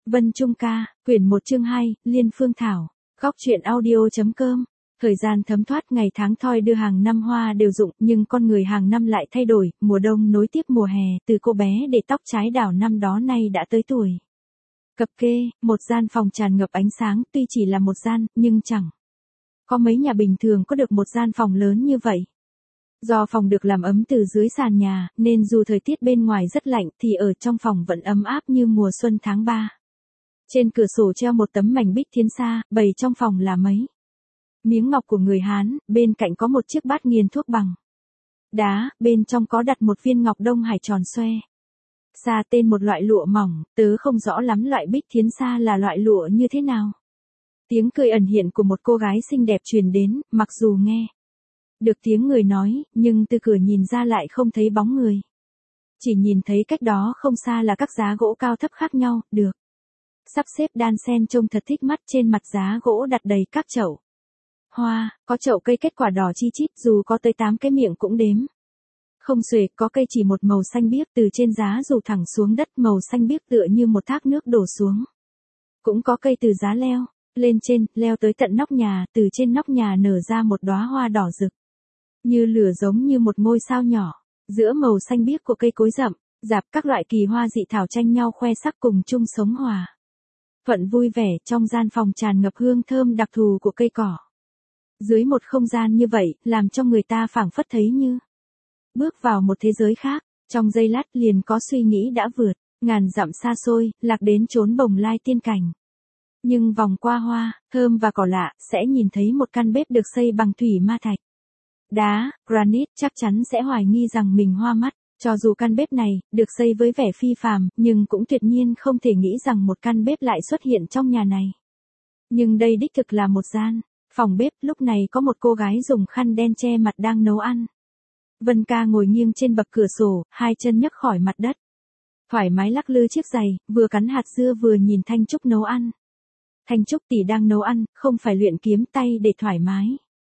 Vân Trung ca, quyển 1 chương 2, Liên Phương Thảo, góc truyện audio.com. Thời gian thấm thoát ngày tháng thoi đưa hàng năm hoa đều rụng, nhưng con người hàng năm lại thay đổi, mùa đông nối tiếp mùa hè, từ cô bé để tóc trái đảo năm đó nay đã tới tuổi. Cập kê, một gian phòng tràn ngập ánh sáng, tuy chỉ là một gian, nhưng chẳng có mấy nhà bình thường có được một gian phòng lớn như vậy. Do phòng được làm ấm từ dưới sàn nhà, nên dù thời tiết bên ngoài rất lạnh thì ở trong phòng vẫn ấm áp như mùa xuân tháng 3. Trên cửa sổ treo một tấm mảnh bích thiên sa, bày trong phòng là mấy miếng ngọc của người Hán, bên cạnh có một chiếc bát nghiền thuốc bằng đá, bên trong có đặt một viên ngọc Đông Hải tròn xoe. Sa tên một loại lụa mỏng, tớ không rõ lắm loại bích thiên sa là loại lụa như thế nào. Tiếng cười ẩn hiện của một cô gái xinh đẹp truyền đến, mặc dù nghe được tiếng người nói, nhưng từ cửa nhìn ra lại không thấy bóng người. Chỉ nhìn thấy cách đó không xa là các giá gỗ cao thấp khác nhau, được sắp xếp đan xen trông thật thích mắt. Trên mặt giá gỗ đặt đầy các chậu hoa, có chậu cây kết quả đỏ chi chít, dù có tới 8 cái miệng cũng đếm không xuể. Có cây chỉ một màu xanh biếc, từ trên giá rủ thẳng xuống đất, màu xanh biếc tựa như một thác nước đổ xuống. Cũng có cây từ giá leo lên trên, leo tới tận nóc nhà, từ trên nóc nhà nở ra một đóa hoa đỏ rực như lửa, giống như một ngôi sao nhỏ. Giữa màu xanh biếc của cây cối rậm rạp, các loại kỳ hoa dị thảo tranh nhau khoe sắc, cùng chung sống hòa thuận vui vẻ. Trong gian phòng tràn ngập hương thơm đặc thù của cây cỏ. Dưới một không gian như vậy, làm cho người ta phảng phất thấy như bước vào một thế giới khác. Trong giây lát liền có suy nghĩ đã vượt ngàn dặm xa xôi, lạc đến chốn bồng lai tiên cảnh. Nhưng vòng qua hoa thơm và cỏ lạ, sẽ nhìn thấy một căn bếp được xây bằng thủy ma thạch, đá, granite, chắc chắn sẽ hoài nghi rằng mình hoa mắt. Cho dù căn bếp này được xây với vẻ phi phàm, nhưng cũng tuyệt nhiên không thể nghĩ rằng một căn bếp lại xuất hiện trong nhà này. Nhưng đây đích thực là một gian phòng bếp. Lúc này có một cô gái dùng khăn đen che mặt đang nấu ăn. Vân Ca ngồi nghiêng trên bậc cửa sổ, hai chân nhấc khỏi mặt đất, thoải mái lắc lư chiếc giày, vừa cắn hạt dưa vừa nhìn Thanh Trúc nấu ăn. Thanh Trúc tỷ đang nấu ăn, không phải luyện kiếm tay để thoải mái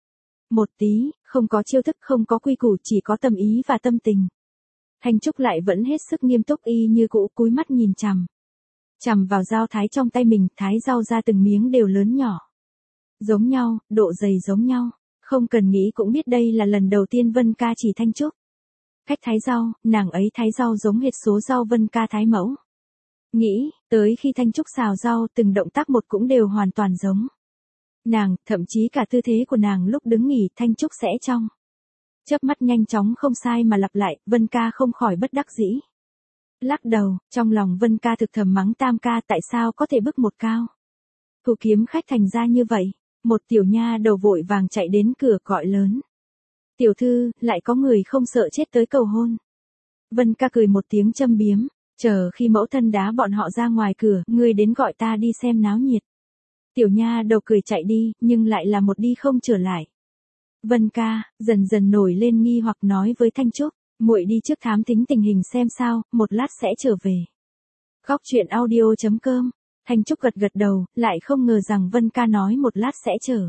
một tí, không có chiêu thức, không có quy củ, chỉ có tâm ý và tâm tình. Thanh Trúc lại vẫn hết sức nghiêm túc y như cũ, cúi mắt nhìn chằm vào dao thái trong tay mình, thái rau ra từng miếng đều lớn nhỏ giống nhau, độ dày giống nhau. Không cần nghĩ cũng biết đây là lần đầu tiên Vân Ca chỉ Thanh Trúc cách thái rau, nàng ấy thái rau giống hệt số rau Vân Ca thái mẫu. Nghĩ tới khi Thanh Trúc xào rau, từng động tác một cũng đều hoàn toàn giống nàng, thậm chí cả tư thế của nàng lúc đứng nghỉ, Thanh Trúc sẽ trong chớp mắt nhanh chóng không sai mà lặp lại. Vân Ca không khỏi bất đắc dĩ lắc đầu. Trong lòng Vân Ca thực thầm mắng Tam ca tại sao có thể bức một cao thủ kiếm khách thành ra như vậy. Một tiểu nha đầu vội vàng chạy đến cửa gọi lớn: "Tiểu thư, lại có người không sợ chết tới cầu hôn." Vân Ca cười một tiếng châm biếm: "Chờ khi mẫu thân đá bọn họ ra ngoài cửa, ngươi đến gọi ta đi xem náo nhiệt." Tiểu nha đầu cười chạy đi, nhưng lại là một đi không trở lại. Vân Ca dần dần nổi lên nghi hoặc, nói với Thanh Trúc: "Muội đi trước thám thính tình hình xem sao, một lát sẽ trở về." Góc truyện audio.com. Thanh Trúc gật gật đầu, lại không ngờ rằng Vân Ca nói một lát sẽ trở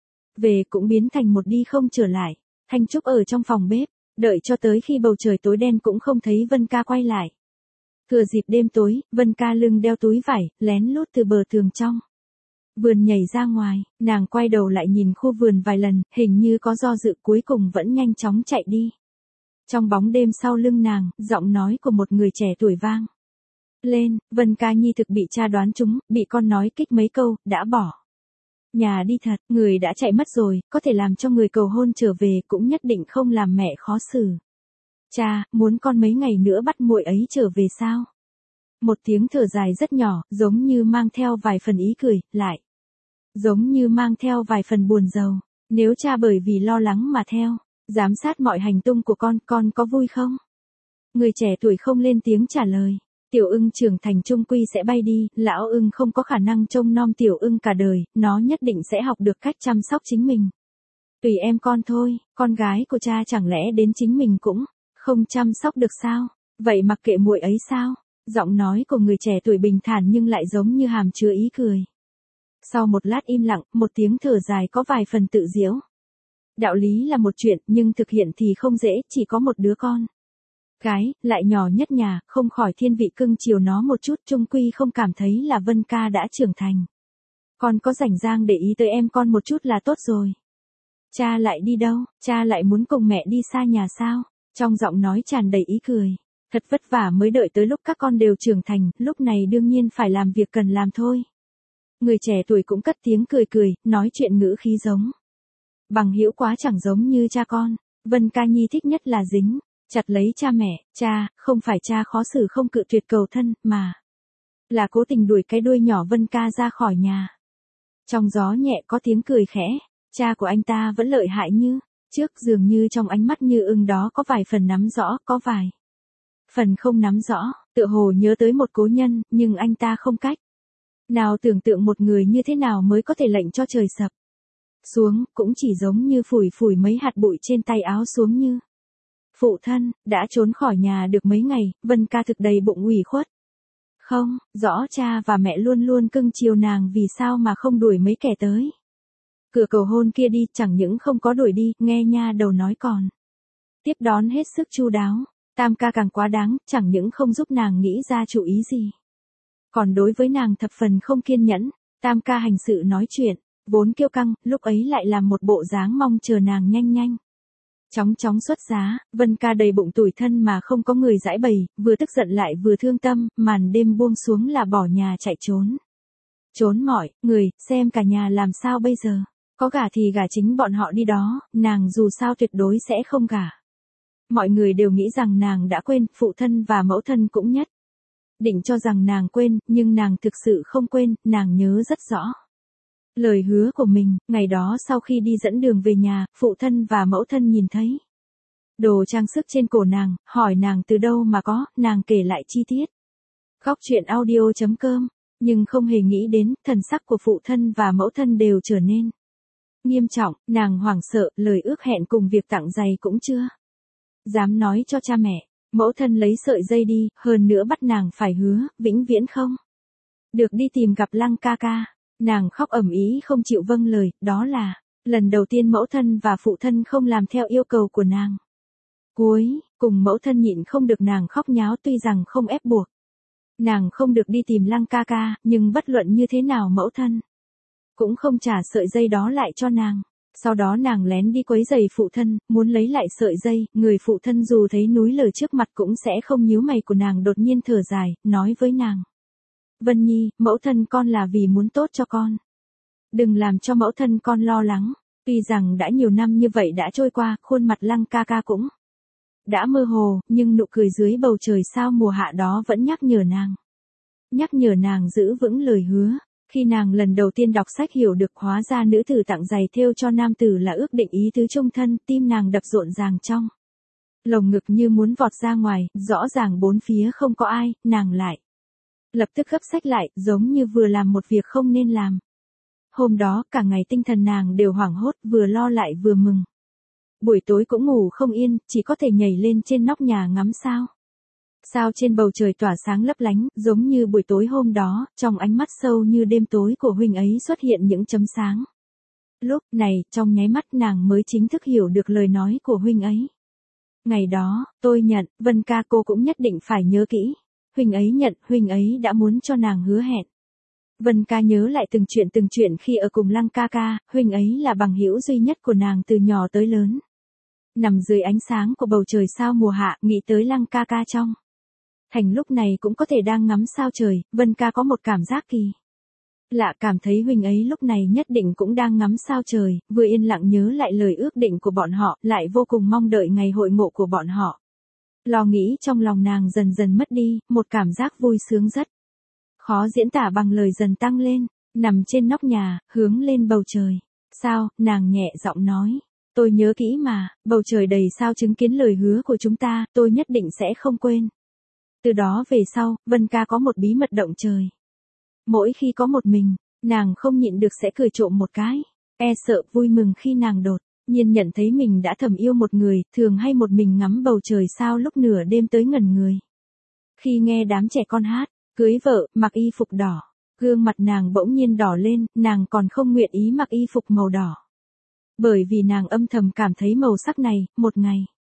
về cũng biến thành một đi không trở lại. Thanh Trúc ở trong phòng bếp, đợi cho tới khi bầu trời tối đen cũng không thấy Vân Ca quay lại. Thừa dịp đêm tối, Vân Ca lưng đeo túi vải, lén lút từ bờ tường trong vườn nhảy ra ngoài. Nàng quay đầu lại nhìn khu vườn vài lần, hình như có do dự, cuối cùng vẫn nhanh chóng chạy đi. Trong bóng đêm sau lưng nàng, giọng nói của một người trẻ tuổi vang lên: "Vân Ca nhi thực bị cha đoán trúng, bị con nói kích mấy câu, đã bỏ nhà đi thật. Người đã chạy mất rồi, có thể làm cho người cầu hôn trở về, cũng nhất định không làm mẹ khó xử. Cha, muốn con mấy ngày nữa bắt muội ấy trở về sao?" Một tiếng thở dài rất nhỏ, giống như mang theo vài phần ý cười, lại giống như mang theo vài phần buồn rầu. "Nếu cha bởi vì lo lắng mà theo giám sát mọi hành tung của con có vui không?" Người trẻ tuổi không lên tiếng trả lời. Tiểu ưng trưởng thành chung quy sẽ bay đi, lão ưng không có khả năng trông nom tiểu ưng cả đời, nó nhất định sẽ học được cách chăm sóc chính mình. Tùy em con thôi, con gái của cha chẳng lẽ đến chính mình cũng không chăm sóc được sao? Vậy mặc kệ muội ấy sao? Giọng nói của người trẻ tuổi bình thản nhưng lại giống như hàm chứa ý cười. Sau một lát im lặng, một tiếng thở dài có vài phần tự giễu. Đạo lý là một chuyện, nhưng thực hiện thì không dễ, chỉ có một đứa con Cái, lại nhỏ nhất nhà, không khỏi thiên vị cưng chiều nó một chút, chung quy không cảm thấy là Vân ca đã trưởng thành. Con có rảnh rang để ý tới em con một chút là tốt rồi. Cha lại đi đâu, cha lại muốn cùng mẹ đi xa nhà sao? Trong giọng nói tràn đầy ý cười. Thật vất vả mới đợi tới lúc các con đều trưởng thành, lúc này đương nhiên phải làm việc cần làm thôi. Người trẻ tuổi cũng cất tiếng cười cười, nói chuyện ngữ khí giống. Bằng hữu quá chẳng giống như cha con. Vân ca nhi thích nhất là dính, chặt lấy cha mẹ, cha, không phải cha khó xử không cự tuyệt cầu thân, mà là cố tình đuổi cái đuôi nhỏ Vân ca ra khỏi nhà. Trong gió nhẹ có tiếng cười khẽ, cha của anh ta vẫn lợi hại như trước, dường như trong ánh mắt như ưng đó có vài phần nắm rõ, có vài phần không nắm rõ, tựa hồ nhớ tới một cố nhân, nhưng anh ta không cách nào tưởng tượng một người như thế nào mới có thể lệnh cho trời sập xuống, cũng chỉ giống như phủi phủi mấy hạt bụi trên tay áo xuống như. Phụ thân, đã trốn khỏi nhà được mấy ngày, Vân ca thực đầy bụng ủy khuất. Không, rõ cha và mẹ luôn luôn cưng chiều nàng vì sao mà không đuổi mấy kẻ tới. Cửa cầu hôn kia đi, chẳng những không có đuổi đi, nghe nha đầu nói còn. Tiếp đón hết sức chu đáo, Tam ca càng quá đáng, chẳng những không giúp nàng nghĩ ra chủ ý gì. Còn đối với nàng thập phần không kiên nhẫn, Tam ca hành sự nói chuyện, vốn kiêu căng, lúc ấy lại làm một bộ dáng mong chờ nàng nhanh nhanh. Chóng chóng xuất giá, Vân ca đầy bụng tủi thân mà không có người giãi bày, vừa tức giận lại vừa thương tâm, màn đêm buông xuống là bỏ nhà chạy trốn. Trốn mọi người, xem cả nhà làm sao bây giờ. Có gả thì gả chính bọn họ đi đó, nàng dù sao tuyệt đối sẽ không gả. Mọi người đều nghĩ rằng nàng đã quên, phụ thân và mẫu thân cũng nhất. Định cho rằng nàng quên, nhưng nàng thực sự không quên, nàng nhớ rất rõ. Lời hứa của mình, ngày đó sau khi đi dẫn đường về nhà, phụ thân và mẫu thân nhìn thấy đồ trang sức trên cổ nàng, hỏi nàng từ đâu mà có, nàng kể lại chi tiết. Góc truyện audio.com, nhưng không hề nghĩ đến, thần sắc của phụ thân và mẫu thân đều trở nên nghiêm trọng, nàng hoảng sợ, lời ước hẹn cùng việc tặng giày cũng chưa dám nói cho cha mẹ. Mẫu thân lấy sợi dây đi, hơn nữa bắt nàng phải hứa, vĩnh viễn không được đi tìm gặp Lăng ca ca. Nàng khóc ầm ĩ không chịu vâng lời, đó là lần đầu tiên mẫu thân và phụ thân không làm theo yêu cầu của nàng. Cuối cùng mẫu thân nhịn không được nàng khóc nháo, tuy rằng không ép buộc nàng không được đi tìm Lăng ca ca, nhưng bất luận như thế nào mẫu thân cũng không trả sợi dây đó lại cho nàng. Sau đó nàng lén đi quấy giày phụ thân, muốn lấy lại sợi dây, người phụ thân dù thấy núi lở trước mặt cũng sẽ không nhíu mày của nàng, đột nhiên thở dài, nói với nàng. Vân Nhi, mẫu thân con là vì muốn tốt cho con. Đừng làm cho mẫu thân con lo lắng. Tuy rằng đã nhiều năm như vậy đã trôi qua, khuôn mặt Lăng ca ca cũng đã mơ hồ, nhưng nụ cười dưới bầu trời sao mùa hạ đó vẫn nhắc nhở nàng. Nhắc nhở nàng giữ vững lời hứa. Khi nàng lần đầu tiên đọc sách hiểu được hóa ra nữ tử tặng giày thêu cho nam tử là ước định ý tứ chung thân, tim nàng đập rộn ràng trong lồng ngực như muốn vọt ra ngoài, rõ ràng bốn phía không có ai, nàng lại lập tức gấp sách lại, giống như vừa làm một việc không nên làm. Hôm đó, cả ngày tinh thần nàng đều hoảng hốt, vừa lo lại vừa mừng. Buổi tối cũng ngủ không yên, chỉ có thể nhảy lên trên nóc nhà ngắm sao. Sao trên bầu trời tỏa sáng lấp lánh, giống như buổi tối hôm đó, trong ánh mắt sâu như đêm tối của huynh ấy xuất hiện những chấm sáng. Lúc này, trong nháy mắt nàng mới chính thức hiểu được lời nói của huynh ấy. Ngày đó, tôi nhận, Vân ca cô cũng nhất định phải nhớ kỹ. Huynh ấy nhận, huynh ấy đã muốn cho nàng hứa hẹn. Vân ca nhớ lại từng chuyện khi ở cùng Lăng ca ca, huynh ấy là bằng hữu duy nhất của nàng từ nhỏ tới lớn. Nằm dưới ánh sáng của bầu trời sao mùa hạ, nghĩ tới Lăng ca ca trong thành lúc này cũng có thể đang ngắm sao trời, Vân ca có một cảm giác kỳ lạ, cảm thấy huynh ấy lúc này nhất định cũng đang ngắm sao trời, vừa yên lặng nhớ lại lời ước định của bọn họ, lại vô cùng mong đợi ngày hội ngộ của bọn họ. Lo nghĩ trong lòng nàng dần dần mất đi, một cảm giác vui sướng rất khó diễn tả bằng lời dần tăng lên, nằm trên nóc nhà, hướng lên bầu trời. Sao, nàng nhẹ giọng nói. Tôi nhớ kỹ mà, bầu trời đầy sao chứng kiến lời hứa của chúng ta, tôi nhất định sẽ không quên. Từ đó về sau, Vân ca có một bí mật động trời. Mỗi khi có một mình, nàng không nhịn được sẽ cười trộm một cái. E sợ vui mừng khi nàng đột nhiên nhận thấy mình đã thầm yêu một người, thường hay một mình ngắm bầu trời sao lúc nửa đêm tới ngẩn người. Khi nghe đám trẻ con hát, cưới vợ, mặc y phục đỏ, gương mặt nàng bỗng nhiên đỏ lên, nàng còn không nguyện ý mặc y phục màu đỏ. Bởi vì nàng âm thầm cảm thấy màu sắc này, một ngày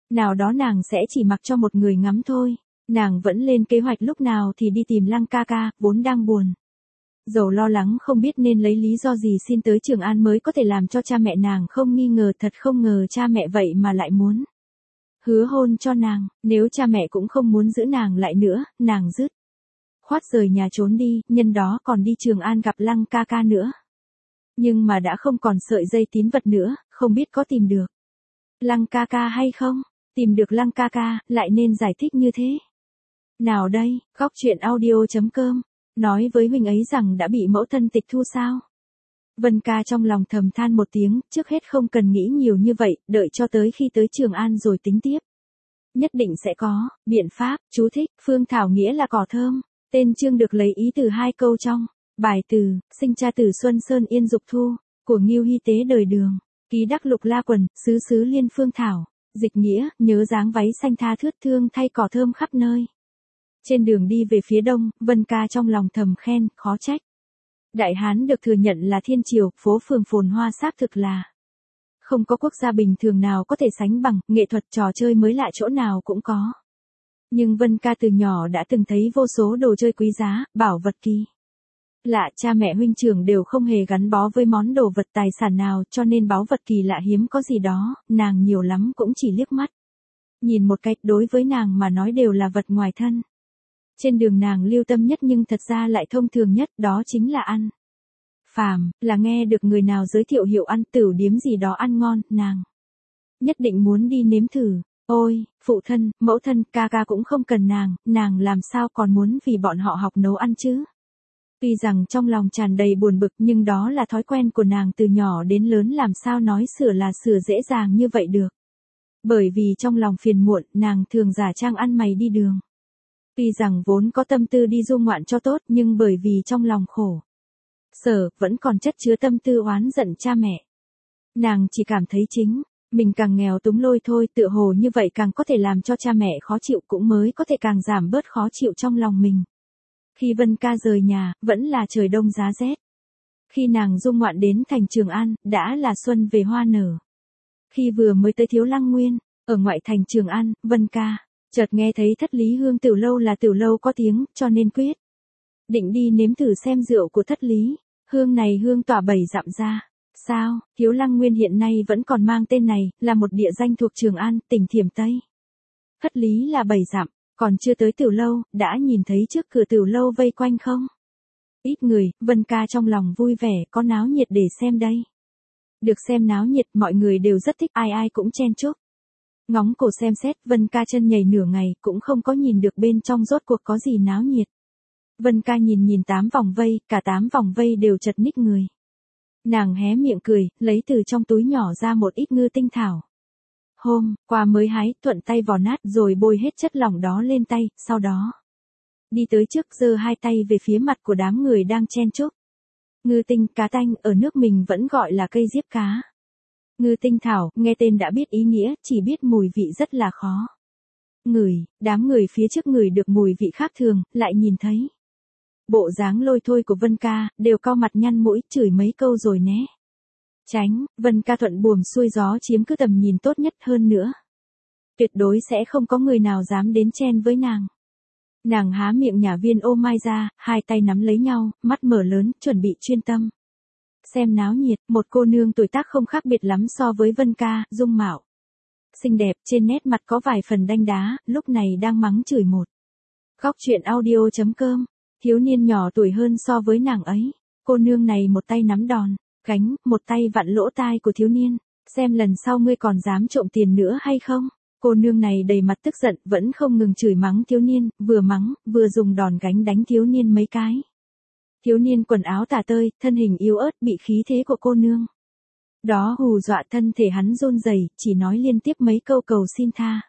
Nào đó nàng sẽ chỉ mặc cho một người ngắm thôi. Nàng vẫn lên kế hoạch lúc nào thì đi tìm Lăng ca ca, vốn đang buồn. Dầu lo lắng không biết nên lấy lý do gì xin tới Trường An mới có thể làm cho cha mẹ nàng không nghi ngờ, thật không ngờ cha mẹ vậy mà lại muốn hứa hôn cho nàng, nếu cha mẹ cũng không muốn giữ nàng lại nữa, nàng dứt khoát rời nhà trốn đi, nhân đó còn đi Trường An gặp Lăng ca ca nữa. Nhưng mà đã không còn sợi dây tín vật nữa, không biết có tìm được Lăng ca ca hay không? Tìm được Lăng ca ca, lại nên giải thích như thế nào đây? Góc truyện audio.com nói với huynh ấy rằng đã bị mẫu thân tịch thu sao? Vân ca trong lòng thầm than một tiếng, trước hết không cần nghĩ nhiều như vậy, đợi cho tới khi tới Trường An rồi tính tiếp. Nhất định sẽ có biện pháp. Chú thích, Phương Thảo nghĩa là cỏ thơm. Tên chương được lấy ý từ hai câu trong bài từ Sinh cha từ Xuân Sơn Yên Dục Thu của Ngưu Hy Tế đời Đường. Ký đắc Lục La Quần, xứ xứ Liên Phương Thảo. Dịch nghĩa, nhớ dáng váy xanh tha thướt thương thay cỏ thơm khắp nơi. Trên đường đi về phía đông, Vân ca trong lòng thầm khen, khó trách. Đại Hán được thừa nhận là thiên triều, phố phường phồn hoa xác thực là không có quốc gia bình thường nào có thể sánh bằng, nghệ thuật trò chơi mới lạ chỗ nào cũng có. Nhưng Vân ca từ nhỏ đã từng thấy vô số đồ chơi quý giá, bảo vật kỳ lạ, cha mẹ huynh trưởng đều không hề gắn bó với món đồ vật tài sản nào, cho nên báu vật kỳ lạ hiếm có gì đó, nàng nhiều lắm cũng chỉ liếc mắt nhìn một cách, đối với nàng mà nói đều là vật ngoài thân. Trên đường nàng lưu tâm nhất nhưng thật ra lại thông thường nhất, đó chính là ăn. Phàm, là nghe được người nào giới thiệu hiệu ăn tửu điếm gì đó ăn ngon, nàng nhất định muốn đi nếm thử. Ôi, phụ thân, mẫu thân, ca ca cũng không cần nàng làm sao còn muốn vì bọn họ học nấu ăn chứ? Tuy rằng trong lòng tràn đầy buồn bực nhưng đó là thói quen của nàng từ nhỏ đến lớn, làm sao nói sửa là sửa dễ dàng như vậy được. Bởi vì trong lòng phiền muộn, nàng thường giả trang ăn mày đi đường. Tuy rằng vốn có tâm tư đi du ngoạn cho tốt nhưng bởi vì trong lòng khổ sở, vẫn còn chất chứa tâm tư oán giận cha mẹ. Nàng chỉ cảm thấy chính mình càng nghèo túng lôi thôi, tựa hồ như vậy càng có thể làm cho cha mẹ khó chịu, cũng mới có thể càng giảm bớt khó chịu trong lòng mình. Khi Vân ca rời nhà, vẫn là trời đông giá rét. Khi nàng du ngoạn đến thành Trường An, đã là xuân về hoa nở. Khi vừa mới tới Thiếu Lăng Nguyên, ở ngoại thành Trường An, Vân ca chợt nghe thấy Thất Lý Hương Tiểu Lâu là tiểu lâu có tiếng, cho nên quyết định đi nếm thử xem rượu của Thất Lý Hương này hương tỏa 7 dặm ra. Sao, Thiếu Lăng Nguyên hiện nay vẫn còn mang tên này, là một địa danh thuộc Trường An, tỉnh Thiểm Tây. Thất Lý là 7 dặm, còn chưa tới tiểu lâu, đã nhìn thấy trước cửa tiểu lâu vây quanh không? Ít người, Vân ca trong lòng vui vẻ, có náo nhiệt để xem đây. Được xem náo nhiệt, mọi người đều rất thích, ai ai cũng chen chúc ngóng cổ xem xét. Vân ca chân nhảy nửa ngày, cũng không có nhìn được bên trong rốt cuộc có gì náo nhiệt. Vân ca nhìn 8 vòng vây, cả 8 vòng vây đều chật ních người. Nàng hé miệng cười, lấy từ trong túi nhỏ ra một ít ngư tinh thảo. Hôm qua mới hái, thuận tay vò nát rồi bôi hết chất lỏng đó lên tay, sau đó đi tới trước giơ hai tay về phía mặt của đám người đang chen chúc. Ngư tinh, cá tanh, ở nước mình vẫn gọi là cây diếp cá. Ngư tinh thảo, nghe tên đã biết ý nghĩa, chỉ biết mùi vị rất là khó ngửi. Đám người phía trước ngửi được mùi vị khác thường, lại nhìn thấy bộ dáng lôi thôi của Vân ca, đều cau mặt nhăn mũi, chửi mấy câu rồi né tránh. Vân ca thuận buồm xuôi gió chiếm cứ tầm nhìn tốt nhất, hơn nữa tuyệt đối sẽ không có người nào dám đến chen với nàng. Nàng há miệng nhả viên ô mai ra, hai tay nắm lấy nhau, mắt mở lớn, chuẩn bị chuyên tâm xem náo nhiệt. Một cô nương tuổi tác không khác biệt lắm so với Vân ca, dung mạo xinh đẹp, trên nét mặt có vài phần đanh đá, lúc này đang mắng chửi một. Góc truyện audio.com, thiếu niên nhỏ tuổi hơn so với nàng ấy. Cô nương này một tay nắm đòn gánh, một tay vặn lỗ tai của thiếu niên, xem lần sau ngươi còn dám trộm tiền nữa hay không. Cô nương này đầy mặt tức giận, vẫn không ngừng chửi mắng thiếu niên, vừa mắng, vừa dùng đòn gánh đánh thiếu niên mấy cái. Thiếu niên quần áo tả tơi, thân hình yếu ớt, bị khí thế của cô nương đó hù dọa, thân thể hắn run rẩy, chỉ nói liên tiếp mấy câu cầu xin tha.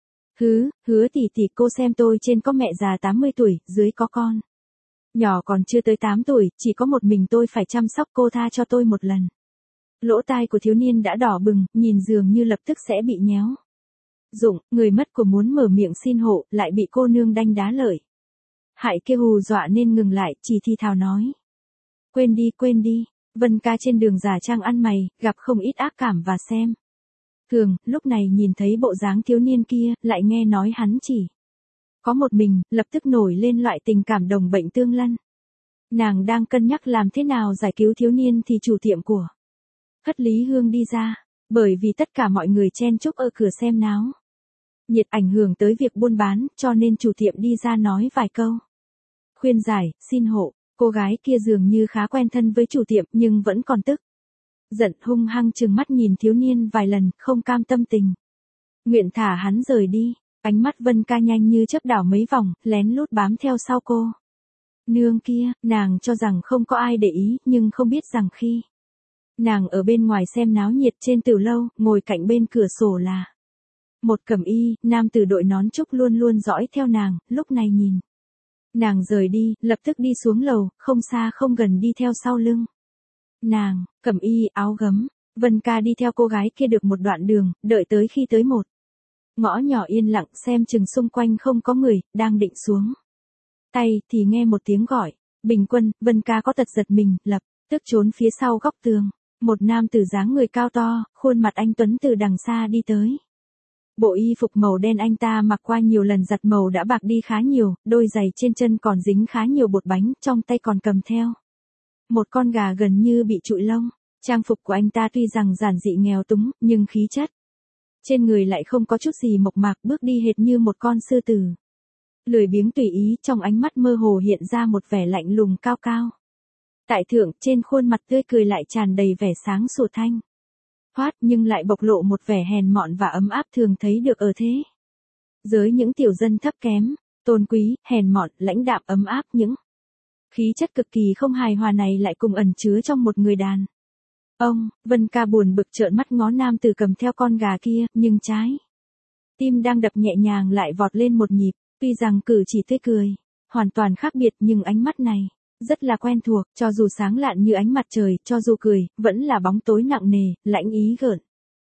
Hứa tỷ tỷ, cô xem tôi trên có mẹ già 80 tuổi, dưới có con nhỏ còn chưa tới 8 tuổi, chỉ có một mình tôi phải chăm sóc, cô tha cho tôi một lần. Lỗ tai của thiếu niên đã đỏ bừng, nhìn dường như lập tức sẽ bị nhéo rụng, người mất của muốn mở miệng xin hộ, lại bị cô nương đanh đá lợi hại kia hù dọa nên ngừng lại, chỉ thi thào nói. Quên đi. Vân ca trên đường giả trang ăn mày, gặp không ít ác cảm và xem Thường, lúc này nhìn thấy bộ dáng thiếu niên kia, lại nghe nói hắn chỉ có một mình, lập tức nổi lên loại tình cảm đồng bệnh tương lân. Nàng đang cân nhắc làm thế nào giải cứu thiếu niên thì chủ tiệm của Hất Lý Hương đi ra, bởi vì tất cả mọi người chen chúc ở cửa xem náo nhiệt ảnh hưởng tới việc buôn bán, cho nên chủ tiệm đi ra nói vài câu. Khuyên giải, xin hộ, cô gái kia dường như khá quen thân với chủ tiệm nhưng vẫn còn tức giận hung hăng trừng mắt nhìn thiếu niên vài lần, không cam tâm tình nguyện thả hắn rời đi. Ánh mắt Vân Ca nhanh như chớp đảo mấy vòng, lén lút bám theo sau cô nương kia. Nàng cho rằng không có ai để ý, nhưng không biết rằng khi nàng ở bên ngoài xem náo nhiệt trên từ lâu, ngồi cạnh bên cửa sổ là một cẩm y, nam tử đội nón trúc luôn luôn dõi theo nàng, lúc này nhìn nàng rời đi, lập tức đi xuống lầu, không xa không gần đi theo sau lưng nàng. Cẩm y, áo gấm. Vân Ca đi theo cô gái kia được một đoạn đường, đợi tới khi tới một ngõ nhỏ yên lặng, xem chừng xung quanh không có người, đang định xuống tay thì nghe một tiếng gọi, Bình Quân. Vân Ca có tật giật mình, lập tức trốn phía sau góc tường. Một nam tử dáng người cao to, khuôn mặt anh tuấn từ đằng xa đi tới. Bộ y phục màu đen anh ta mặc qua nhiều lần giặt màu đã bạc đi khá nhiều, đôi giày trên chân còn dính khá nhiều bột bánh, trong tay còn cầm theo một con gà gần như bị trụi lông. Trang phục của anh ta tuy rằng giản dị nghèo túng, nhưng khí chất trên người lại không có chút gì mộc mạc, bước đi hệt như một con sư tử lười biếng tùy ý, trong ánh mắt mơ hồ hiện ra một vẻ lạnh lùng cao cao. Tại thượng, trên khuôn mặt tươi cười lại tràn đầy vẻ sáng sủa thanh thoát, nhưng lại bộc lộ một vẻ hèn mọn và ấm áp thường thấy được ở thế giới những tiểu dân thấp kém, tôn quý, hèn mọn, lãnh đạm, ấm áp. Những khí chất cực kỳ không hài hòa này lại cùng ẩn chứa trong một người đàn ông. Vân Ca buồn bực trợn mắt ngó nam tử cầm theo con gà kia, nhưng trái tim đang đập nhẹ nhàng lại vọt lên một nhịp. Tuy rằng cử chỉ tươi cười hoàn toàn khác biệt, nhưng ánh mắt này rất là quen thuộc, cho dù sáng lạn như ánh mặt trời, cho dù cười, vẫn là bóng tối nặng nề, lãnh ý gợn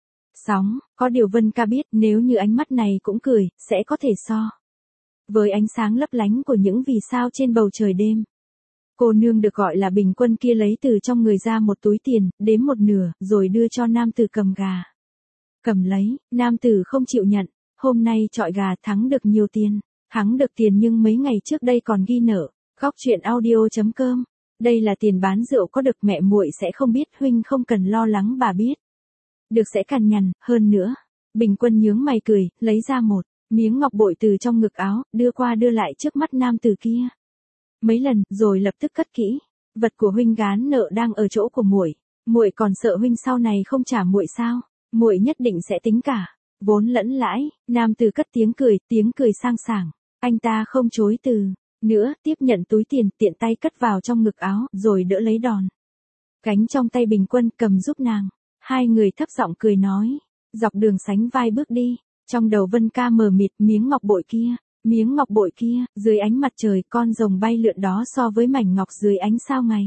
sóng. Có điều Vân Ca biết, nếu như ánh mắt này cũng cười, sẽ có thể so với ánh sáng lấp lánh của những vì sao trên bầu trời đêm. Cô nương được gọi là Bình Quân kia lấy từ trong người ra một túi tiền, đếm một nửa, rồi đưa cho nam tử cầm gà. Cầm lấy, nam tử không chịu nhận, hôm nay chọi gà thắng được nhiều tiền. Thắng được tiền nhưng mấy ngày trước đây còn ghi nợ. Góc chuyện audio.com. Đây là tiền bán rượu có được, mẹ muội sẽ không biết, huynh không cần lo lắng, bà biết được sẽ cằn nhằn hơn nữa. Bình Quân nhướng mày cười, lấy ra một miếng ngọc bội từ trong ngực áo, đưa qua đưa lại trước mắt nam tử kia mấy lần, rồi lập tức cất kỹ. Vật của huynh gán nợ đang ở chỗ của muội. Muội còn sợ huynh sau này không trả muội sao? Muội nhất định sẽ tính cả vốn lẫn lãi. Nam tử cất tiếng cười sang sảng. Anh ta không chối từ nữa, tiếp nhận túi tiền, tiện tay cất vào trong ngực áo, rồi đỡ lấy đòn gánh trong tay Bình Quân, cầm giúp nàng. Hai người thấp giọng cười nói, dọc đường sánh vai bước đi. Trong đầu Vân Ca mờ mịt, miếng ngọc bội kia, dưới ánh mặt trời, con rồng bay lượn đó so với mảnh ngọc dưới ánh sao ngày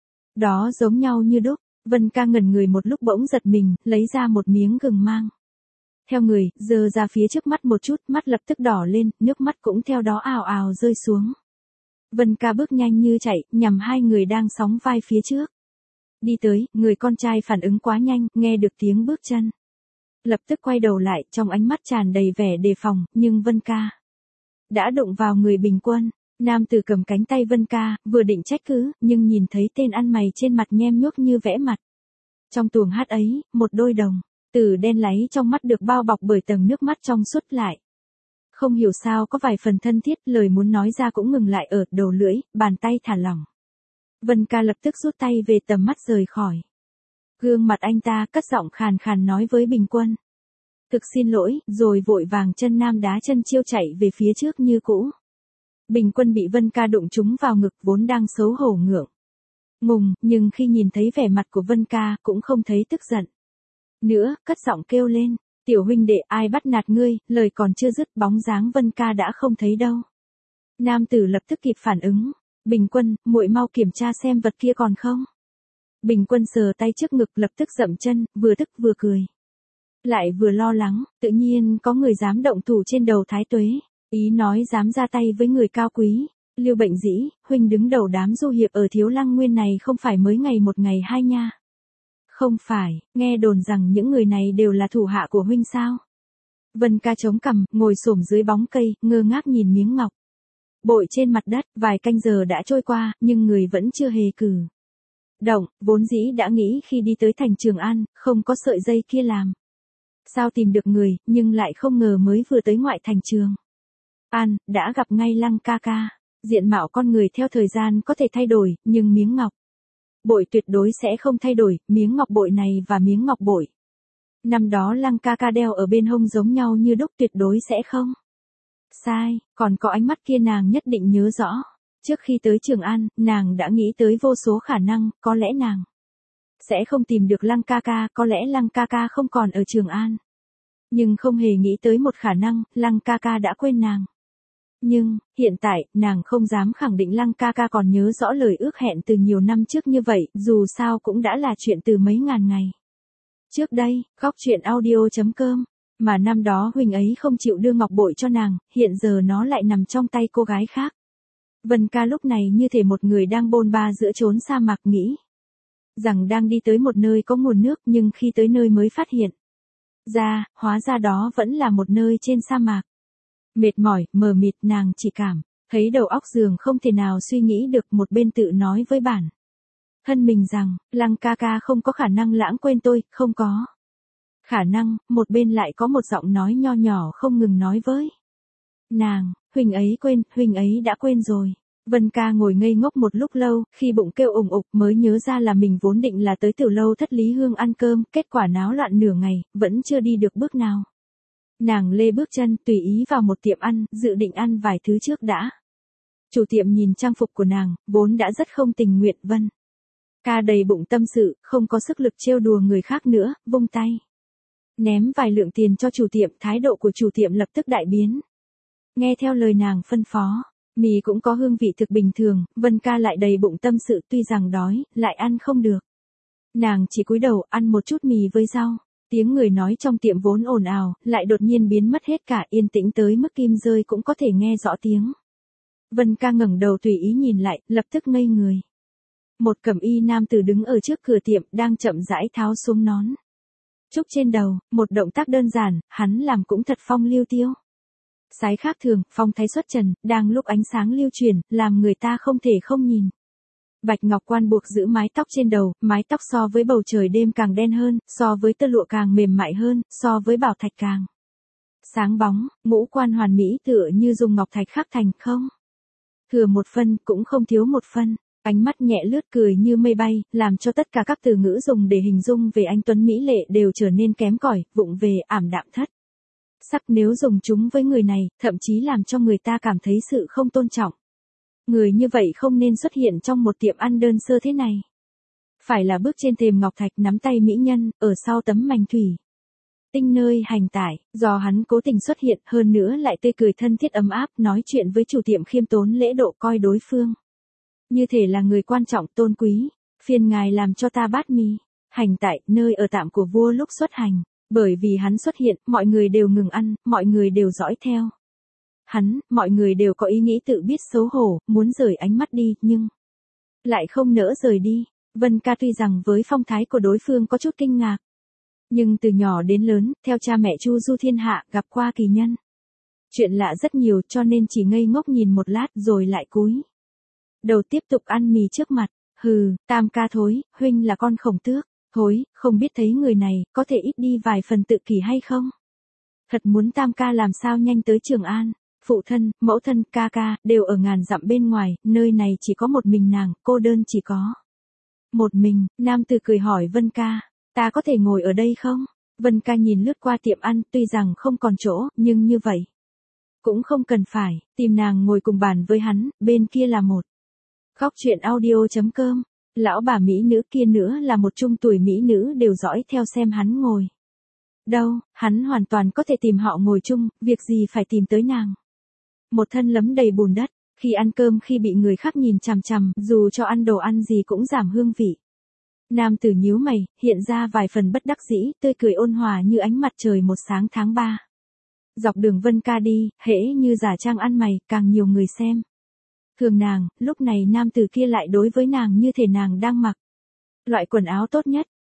đó giống nhau như đúc. Vân Ca ngẩn người một lúc, bỗng giật mình, lấy ra một miếng gừng mang theo người, giơ ra phía trước mắt một chút, mắt lập tức đỏ lên, nước mắt cũng theo đó ào ào rơi xuống. Vân Ca bước nhanh như chạy, nhằm hai người đang sóng vai phía trước đi tới. Người con trai phản ứng quá nhanh, nghe được tiếng bước chân, lập tức quay đầu lại, trong ánh mắt tràn đầy vẻ đề phòng, nhưng Vân Ca đã đụng vào người Bình Quân. Nam tử cầm cánh tay Vân Ca, vừa định trách cứ, nhưng nhìn thấy tên ăn mày trên mặt nhem nhuốc như vẽ mặt. Trong tuồng hát ấy, một đôi đồng tử đen láy trong mắt được bao bọc bởi tầng nước mắt trong suốt lại. Không hiểu sao có vài phần thân thiết, lời muốn nói ra cũng ngừng lại ở đầu lưỡi, bàn tay thả lỏng. Vân Ca lập tức rút tay về, tầm mắt rời khỏi gương mặt anh ta, cất giọng khàn khàn nói với Bình Quân. Thực xin lỗi, rồi vội vàng chân nam đá chân chiêu chạy về phía trước như cũ. Bình Quân bị Vân Ca đụng trúng vào ngực, vốn đang xấu hổ ngượng ngùng, nhưng khi nhìn thấy vẻ mặt của Vân Ca, cũng không thấy tức giận nữa, cất giọng kêu lên, tiểu huynh đệ, ai bắt nạt ngươi? Lời còn chưa dứt, bóng dáng Vân Ca đã không thấy đâu. Nam tử lập tức kịp phản ứng, Bình Quân, muội mau kiểm tra xem vật kia còn không. Bình Quân sờ tay trước ngực, lập tức dậm chân, vừa tức vừa cười, lại vừa lo lắng. Tự nhiên có người dám động thủ trên đầu Thái Tuế, ý nói dám ra tay với người cao quý. Lưu Bệnh Dĩ, huynh đứng đầu đám du hiệp ở Thiếu Lăng Nguyên này không phải mới ngày một ngày hai nha. Không phải, nghe đồn rằng những người này đều là thủ hạ của huynh sao? Vân Ca chống cằm, ngồi xổm dưới bóng cây, ngơ ngác nhìn miếng ngọc bội trên mặt đất, vài canh giờ đã trôi qua, nhưng người vẫn chưa hề cử động, vốn dĩ đã nghĩ khi đi tới thành Trường An, không có sợi dây kia làm sao tìm được người, nhưng lại không ngờ mới vừa tới ngoại thành Trường An, đã gặp ngay Lăng ca ca. Diện mạo con người theo thời gian có thể thay đổi, nhưng miếng ngọc bội tuyệt đối sẽ không thay đổi, miếng ngọc bội này và miếng ngọc bội năm đó Lăng ca ca đeo ở bên hông giống nhau như đúc, tuyệt đối sẽ không sai, còn có ánh mắt kia nàng nhất định nhớ rõ. Trước khi tới Trường An, nàng đã nghĩ tới vô số khả năng, có lẽ nàng sẽ không tìm được Lăng ca ca, có lẽ Lăng ca ca không còn ở Trường An. Nhưng không hề nghĩ tới một khả năng, Lăng ca ca đã quên nàng. Nhưng, hiện tại, nàng không dám khẳng định Lăng ca ca còn nhớ rõ lời ước hẹn từ nhiều năm trước như vậy, dù sao cũng đã là chuyện từ mấy ngàn ngày trước đây. Góc truyện audio.com. Mà năm đó huynh ấy không chịu đưa ngọc bội cho nàng, hiện giờ nó lại nằm trong tay cô gái khác. Vân Ca lúc này như thể một người đang bôn ba giữa chốn sa mạc, nghĩ rằng đang đi tới một nơi có nguồn nước, nhưng khi tới nơi mới phát hiện hóa ra đó vẫn là một nơi trên sa mạc. Mệt mỏi, mờ mịt, nàng chỉ cảm thấy đầu óc dường không thể nào suy nghĩ được, một bên tự nói với bản thân mình rằng, Lăng ca ca không có khả năng lãng quên tôi, không có khả năng, một bên lại có một giọng nói nho nhỏ không ngừng nói với nàng, huynh ấy quên, huynh ấy đã quên rồi. Vân Ca ngồi ngây ngốc một lúc lâu, khi bụng kêu ủng ục mới nhớ ra là mình vốn định là tới Tiểu Lâu Thất Lý Hương ăn cơm, kết quả náo loạn nửa ngày, vẫn chưa đi được bước nào. Nàng lê bước chân, tùy ý vào một tiệm ăn, dự định ăn vài thứ trước đã. Chủ tiệm nhìn trang phục của nàng, vốn đã rất không tình nguyện. Vân Ca đầy bụng tâm sự, không có sức lực trêu đùa người khác nữa, vung tay ném vài lượng tiền cho chủ tiệm, thái độ của chủ tiệm lập tức đại biến. Nghe theo lời nàng phân phó, mì cũng có hương vị thực bình thường, Vân Ca lại đầy bụng tâm sự, tuy rằng đói, lại ăn không được. Nàng chỉ cúi đầu ăn một chút mì với rau. Tiếng người nói trong tiệm vốn ồn ào, lại đột nhiên biến mất hết cả, yên tĩnh tới mức kim rơi cũng có thể nghe rõ tiếng. Vân Ca ngẩng đầu tùy ý nhìn lại, lập tức ngây người. Một cẩm y nam tử đứng ở trước cửa tiệm, đang chậm rãi tháo xuống nón trúc trên đầu, một động tác đơn giản, hắn làm cũng thật phong lưu tiêu sái khác thường, phong thái xuất trần, đang lúc ánh sáng lưu truyền, làm người ta không thể không nhìn. Bạch ngọc quan buộc giữ mái tóc trên đầu, mái tóc so với bầu trời đêm càng đen hơn, so với tơ lụa càng mềm mại hơn, so với bảo thạch càng sáng bóng, ngũ quan hoàn mỹ tựa như dùng ngọc thạch khắc thành, không thừa một phân, cũng không thiếu một phân. Ánh mắt nhẹ lướt cười như mây bay, làm cho tất cả các từ ngữ dùng để hình dung về anh tuấn mỹ lệ đều trở nên kém cỏi, vụng về, ảm đạm thất sắc. Nếu dùng chúng với người này, thậm chí làm cho người ta cảm thấy sự không tôn trọng. Người như vậy không nên xuất hiện trong một tiệm ăn đơn sơ thế này. Phải là bước trên thềm ngọc thạch, nắm tay mỹ nhân, ở sau tấm mảnh thủy tinh nơi hành tải, do hắn cố tình xuất hiện, hơn nữa lại tươi cười thân thiết ấm áp, nói chuyện với chủ tiệm khiêm tốn lễ độ, coi đối phương như thể là người quan trọng tôn quý. Phiền ngài làm cho ta bát mì. Hành tại, nơi ở tạm của vua lúc xuất hành. Bởi vì hắn xuất hiện, mọi người đều ngừng ăn, mọi người đều dõi theo hắn, mọi người đều có ý nghĩ tự biết xấu hổ, muốn rời ánh mắt đi, nhưng lại không nỡ rời đi. Vân Ca tuy rằng với phong thái của đối phương có chút kinh ngạc, nhưng từ nhỏ đến lớn, theo cha mẹ chu du thiên hạ, gặp qua kỳ nhân chuyện lạ rất nhiều, cho nên chỉ ngây ngốc nhìn một lát rồi lại cúi đầu tiếp tục ăn mì trước mặt. Hừ, Tam ca thối, huynh là con khổng tước. Thối, không biết thấy người này, có thể ít đi vài phần tự kỷ hay không? Thật muốn Tam ca làm sao nhanh tới Trường An. Phụ thân, mẫu thân, ca ca, đều ở ngàn dặm bên ngoài, nơi này chỉ có một mình nàng, cô đơn chỉ có một mình. Nam tử cười hỏi Vân Ca, ta có thể ngồi ở đây không? Vân Ca nhìn lướt qua tiệm ăn, tuy rằng không còn chỗ, nhưng như vậy cũng không cần phải, tìm nàng ngồi cùng bàn với hắn, bên kia là một góc truyện audio.com. Lão bà mỹ nữ kia nữa là một trung tuổi mỹ nữ đều dõi theo xem hắn ngồi đâu, hắn hoàn toàn có thể tìm họ ngồi chung, việc gì phải tìm tới nàng. Một thân lấm đầy bùn đất, khi ăn cơm khi bị người khác nhìn chằm chằm, dù cho ăn đồ ăn gì cũng giảm hương vị. Nam tử nhíu mày, hiện ra vài phần bất đắc dĩ, tươi cười ôn hòa như ánh mặt trời một sáng tháng 3. Dọc đường Vân Ca đi, hễ như giả trang ăn mày, càng nhiều người xem thường nàng, lúc này nam tử kia lại đối với nàng như thể nàng đang mặc loại quần áo tốt nhất.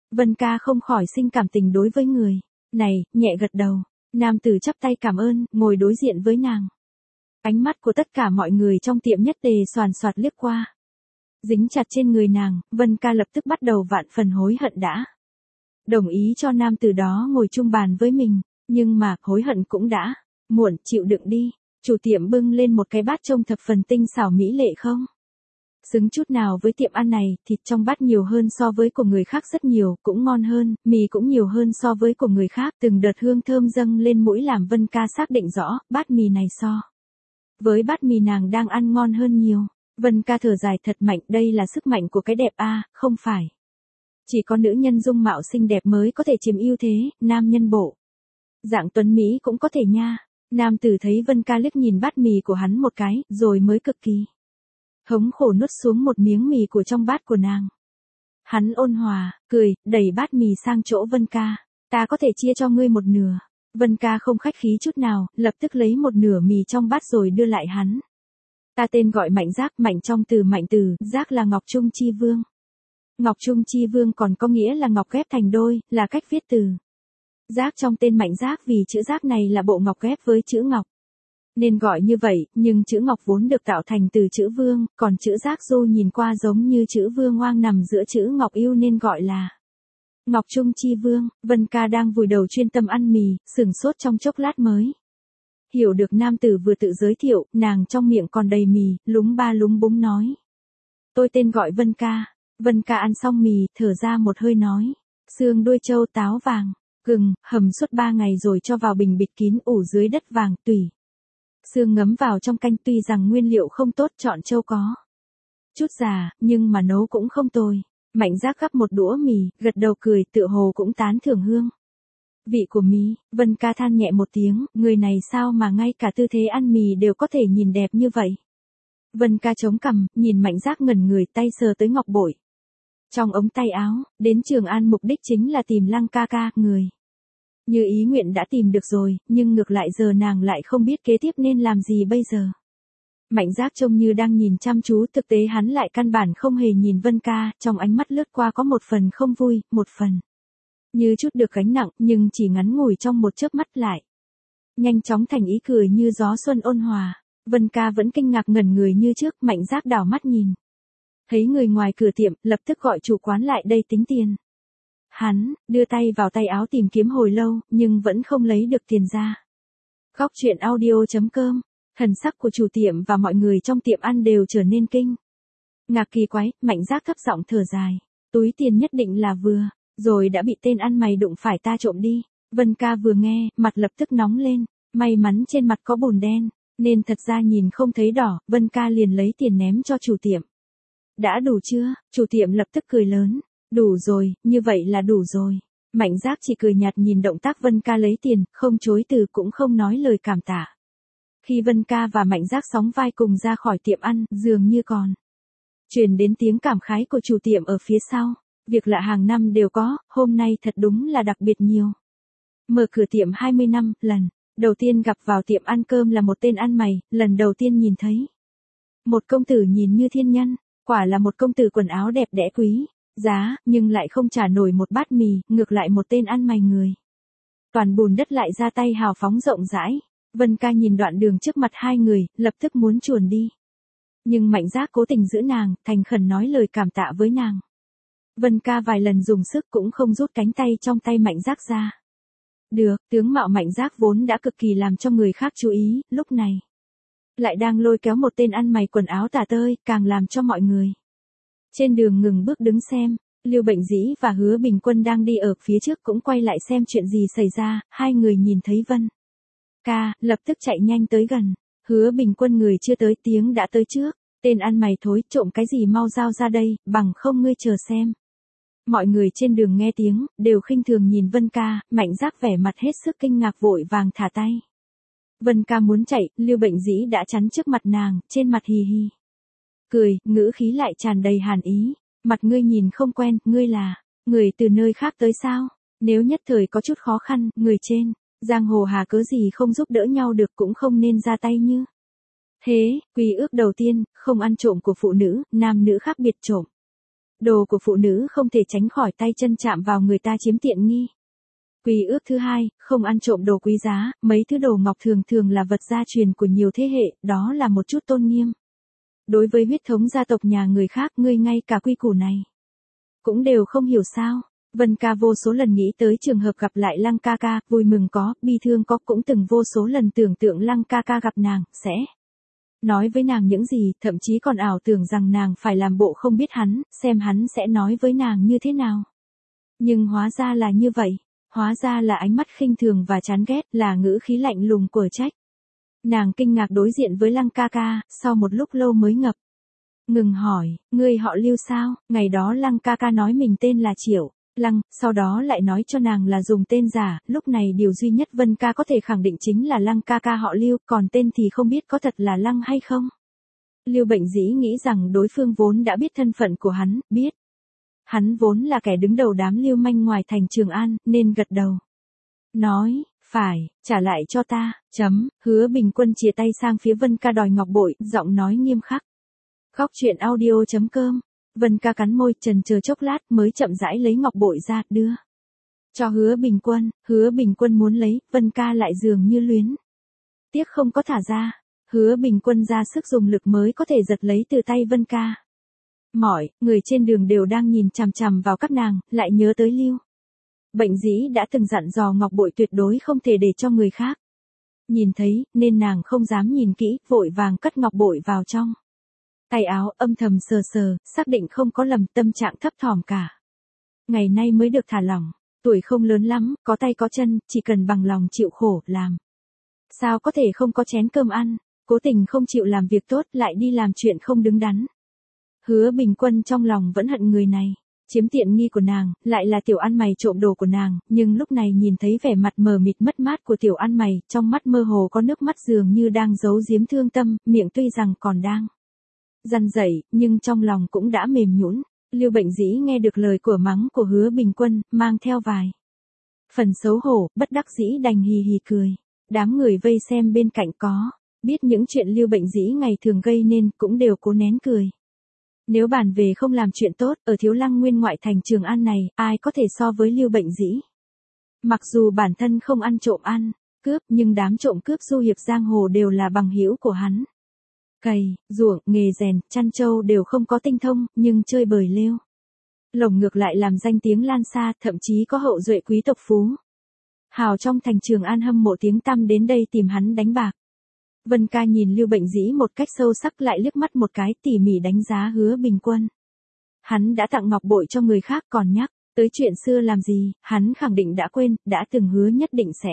Vân ca không khỏi sinh cảm tình đối với người này, nhẹ gật đầu. Nam tử chắp tay cảm ơn, ngồi đối diện với nàng. Ánh mắt của tất cả mọi người trong tiệm nhất tề soàn soạt liếc qua. Dính chặt trên người nàng, Vân ca lập tức bắt đầu vạn phần hối hận đã. Đồng ý cho nam tử đó ngồi chung bàn với mình, nhưng mà hối hận cũng đã muộn, chịu đựng đi. Chủ tiệm bưng lên một cái bát trông thập phần tinh xảo mỹ lệ không xứng chút nào với tiệm ăn này, thịt trong bát nhiều hơn so với của người khác rất nhiều, cũng ngon hơn, mì cũng nhiều hơn so với của người khác, từng đợt hương thơm dâng lên mũi làm Vân ca xác định rõ, bát mì này so với bát mì nàng đang ăn ngon hơn nhiều. Vân ca thở dài thật mạnh, đây là sức mạnh của cái đẹp a, không phải chỉ có nữ nhân dung mạo xinh đẹp mới có thể chiếm ưu thế, nam nhân bộ dạng tuấn mỹ cũng có thể nha. Nam tử thấy Vân ca liếc nhìn bát mì của hắn một cái, rồi mới cực kỳ thống khổ nuốt xuống một miếng mì của trong bát của nàng. Hắn ôn hòa, cười, đẩy bát mì sang chỗ Vân ca. Ta có thể chia cho ngươi một nửa. Vân ca không khách khí chút nào, lập tức lấy một nửa mì trong bát rồi đưa lại hắn. Ta tên gọi Mạnh Giác, Mạnh trong từ Mạnh từ, Giác là Ngọc Trung Chi Vương. Ngọc Trung Chi Vương còn có nghĩa là ngọc ghép thành đôi, là cách viết từ Giác trong tên Mạnh Giác vì chữ Giác này là bộ ngọc ghép với chữ Ngọc. Nên gọi như vậy, nhưng chữ Ngọc vốn được tạo thành từ chữ Vương, còn chữ Giác Du nhìn qua giống như chữ Vương Hoang nằm giữa chữ Ngọc Yêu nên gọi là Ngọc Trung Chi Vương. Vân ca đang vùi đầu chuyên tâm ăn mì, sửng sốt trong chốc lát mới hiểu được nam tử vừa tự giới thiệu, nàng trong miệng còn đầy mì, lúng ba lúng búng nói. Tôi tên gọi Vân ca. Vân ca ăn xong mì, thở ra một hơi nói. Xương đuôi trâu táo vàng, gừng, hầm suốt 3 ngày rồi cho vào bình bịt kín ủ dưới đất vàng, tùy xương ngấm vào trong canh, tuy rằng nguyên liệu không tốt, chọn trâu có chút già, nhưng mà nấu cũng không tồi. Mạnh Giác gắp một đũa mì, gật đầu cười, tựa hồ cũng tán thưởng hương vị của mì. Vân ca than nhẹ một tiếng, người này sao mà ngay cả tư thế ăn mì đều có thể nhìn đẹp như vậy. Vân ca chống cằm, nhìn Mạnh Giác ngẩn người, tay sờ tới ngọc bội trong ống tay áo. Đến Trường An mục đích chính là tìm Lăng ca ca, người như ý nguyện đã tìm được rồi, nhưng ngược lại giờ nàng lại không biết kế tiếp nên làm gì bây giờ. Mạnh Giác trông như đang nhìn chăm chú, thực tế hắn lại căn bản không hề nhìn Vân ca, trong ánh mắt lướt qua có một phần không vui, một phần như chút được gánh nặng, nhưng chỉ ngắn ngủi trong một chớp mắt lại nhanh chóng thành ý cười như gió xuân ôn hòa. Vân ca vẫn kinh ngạc ngẩn người như trước. Mạnh Giác đảo mắt nhìn thấy người ngoài cửa tiệm, lập tức gọi chủ quán lại đây tính tiền. Hắn đưa tay vào tay áo tìm kiếm hồi lâu, nhưng vẫn không lấy được tiền ra. Góc truyện audio.com. Thần sắc của chủ tiệm và mọi người trong tiệm ăn đều trở nên kinh ngạc kỳ quái. Mạnh Giác thấp giọng thở dài. Túi tiền nhất định là vừa rồi đã bị tên ăn mày đụng phải ta trộm đi. Vân ca vừa nghe, mặt lập tức nóng lên. May mắn trên mặt có bùn đen, nên thật ra nhìn không thấy đỏ. Vân ca liền lấy tiền ném cho chủ tiệm. Đã đủ chưa? Chủ tiệm lập tức cười lớn. Đủ rồi, như vậy là đủ rồi. Mạnh Giác chỉ cười nhạt nhìn động tác Vân ca lấy tiền, không chối từ cũng không nói lời cảm tạ. Khi Vân ca và Mạnh Giác sóng vai cùng ra khỏi tiệm ăn, dường như còn truyền đến tiếng cảm khái của chủ tiệm ở phía sau. Việc lạ hàng năm đều có, hôm nay thật đúng là đặc biệt nhiều. Mở cửa tiệm 20 năm, lần đầu tiên gặp vào tiệm ăn cơm là một tên ăn mày, lần đầu tiên nhìn thấy một công tử nhìn như thiên nhân, quả là một công tử quần áo đẹp đẽ quý giá, nhưng lại không trả nổi một bát mì, ngược lại một tên ăn mày người toàn bùn đất lại ra tay hào phóng rộng rãi. Vân ca nhìn đoạn đường trước mặt hai người, lập tức muốn chuồn đi. Nhưng Mạnh Giác cố tình giữ nàng, thành khẩn nói lời cảm tạ với nàng. Vân ca vài lần dùng sức cũng không rút cánh tay trong tay Mạnh Giác ra. Được, tướng mạo Mạnh Giác vốn đã cực kỳ làm cho người khác chú ý, lúc này lại đang lôi kéo một tên ăn mày quần áo tả tơi, càng làm cho mọi người trên đường ngừng bước đứng xem. Lưu Bệnh Dĩ và Hứa Bình Quân đang đi ở phía trước cũng quay lại xem chuyện gì xảy ra. Hai người nhìn thấy Vân ca, lập tức chạy nhanh tới gần. Hứa Bình Quân người chưa tới tiếng đã tới trước. Tên ăn mày thối, trộm cái gì mau giao ra đây, bằng không ngươi chờ xem. Mọi người trên đường nghe tiếng, đều khinh thường nhìn Vân ca. Mạnh Giác vẻ mặt hết sức kinh ngạc vội vàng thả tay. Vân ca muốn chạy, Lưu Bệnh Dĩ đã chắn trước mặt nàng, trên mặt hì hì cười, ngữ khí lại tràn đầy hàn ý. Mặt ngươi nhìn không quen, ngươi là người từ nơi khác tới sao? Nếu nhất thời có chút khó khăn, người trên giang hồ hà cớ gì không giúp đỡ nhau được, cũng không nên ra tay như thế. Quy ước đầu tiên, không ăn trộm của phụ nữ, nam nữ khác biệt trộm Đồ của phụ nữ không thể tránh khỏi tay chân chạm vào người ta chiếm tiện nghi. Quy ước thứ hai, không ăn trộm đồ quý giá, mấy thứ đồ ngọc thường thường là vật gia truyền của nhiều thế hệ, đó là một chút tôn nghiêm. Đối với huyết thống gia tộc nhà người khác, ngươi ngay cả quy củ này cũng đều không hiểu sao? Vân Ca vô số lần nghĩ tới trường hợp gặp lại Lăng ca ca, vui mừng có, bi thương có, cũng từng vô số lần tưởng tượng Lăng ca ca gặp nàng, sẽ nói với nàng những gì, thậm chí còn ảo tưởng rằng nàng phải làm bộ không biết hắn, xem hắn sẽ nói với nàng như thế nào. Nhưng hóa ra là như vậy, hóa ra là ánh mắt khinh thường và chán ghét, là ngữ khí lạnh lùng của trách. Nàng kinh ngạc đối diện với Lăng ca ca, sau một lúc lâu mới ngập ngừng hỏi, ngươi họ Lưu sao? Ngày đó Lăng ca ca nói mình tên là Triệu Lăng, sau đó lại nói cho nàng là dùng tên giả, lúc này điều duy nhất Vân Ca có thể khẳng định chính là Lăng ca ca họ Lưu, còn tên thì không biết có thật là Lăng hay không. Lưu Bệnh Dĩ nghĩ rằng đối phương vốn đã biết thân phận của hắn, biết hắn vốn là kẻ đứng đầu đám lưu manh ngoài thành Trường An, nên gật đầu. Nói, phải, trả lại cho ta, Hứa Bình Quân chìa tay sang phía Vân Ca đòi ngọc bội, giọng nói nghiêm khắc. Góc truyện audio.com. Vân Ca cắn môi, chần chờ chốc lát mới chậm rãi lấy ngọc bội ra, đưa cho Hứa Bình Quân. Hứa Bình Quân muốn lấy, Vân Ca lại dường như luyến tiếc không có thả ra. Hứa Bình Quân ra sức dùng lực mới có thể giật lấy từ tay Vân Ca. Mọi người trên đường đều đang nhìn chằm chằm vào các nàng, lại nhớ tới Lưu Bệnh Dĩ đã từng dặn dò ngọc bội tuyệt đối không thể để cho người khác nhìn thấy, nên nàng không dám nhìn kỹ, vội vàng cất ngọc bội vào trong tay áo, âm thầm sờ sờ, xác định không có lầm, tâm trạng thấp thỏm cả. Ngày nay mới được thả lỏng, tuổi không lớn lắm, có tay có chân, chỉ cần bằng lòng chịu khổ, làm. Sao có thể không có chén cơm ăn, cố tình không chịu làm việc tốt, lại đi làm chuyện không đứng đắn. Hứa Bình Quân trong lòng vẫn hận người này, chiếm tiện nghi của nàng, lại là tiểu ăn mày trộm đồ của nàng, nhưng lúc này nhìn thấy vẻ mặt mờ mịt mất mát của tiểu ăn mày, trong mắt mơ hồ có nước mắt dường như đang giấu giếm thương tâm, miệng tuy rằng còn đang răn rẩy, nhưng trong lòng cũng đã mềm nhũn. Lưu Bệnh Dĩ nghe được lời của mắng của Hứa Bình Quân, mang theo vài phần xấu hổ, bất đắc dĩ đành hì hì cười. Đám người vây xem bên cạnh có biết những chuyện Lưu Bệnh Dĩ ngày thường gây nên, cũng đều cố nén cười. Nếu bàn về không làm chuyện tốt, ở Thiếu Lăng Nguyên ngoại thành Trường An này, ai có thể so với Lưu Bệnh Dĩ? Mặc dù bản thân không ăn trộm ăn cướp, nhưng đám trộm cướp du hiệp giang hồ đều là bằng hữu của hắn. Cày, ruộng, nghề rèn, chăn trâu đều không có tinh thông, nhưng chơi bời lêu lồng ngược lại làm danh tiếng lan xa, thậm chí có hậu duệ quý tộc phú hào trong thành Trường An hâm mộ tiếng tăm đến đây tìm hắn đánh bạc. Vân Ca nhìn Lưu Bệnh Dĩ một cách sâu sắc, lại liếc mắt một cái, tỉ mỉ đánh giá Hứa Bình Quân. Hắn đã tặng ngọc bội cho người khác, còn nhắc tới chuyện xưa làm gì, hắn khẳng định đã quên, đã từng hứa nhất định sẽ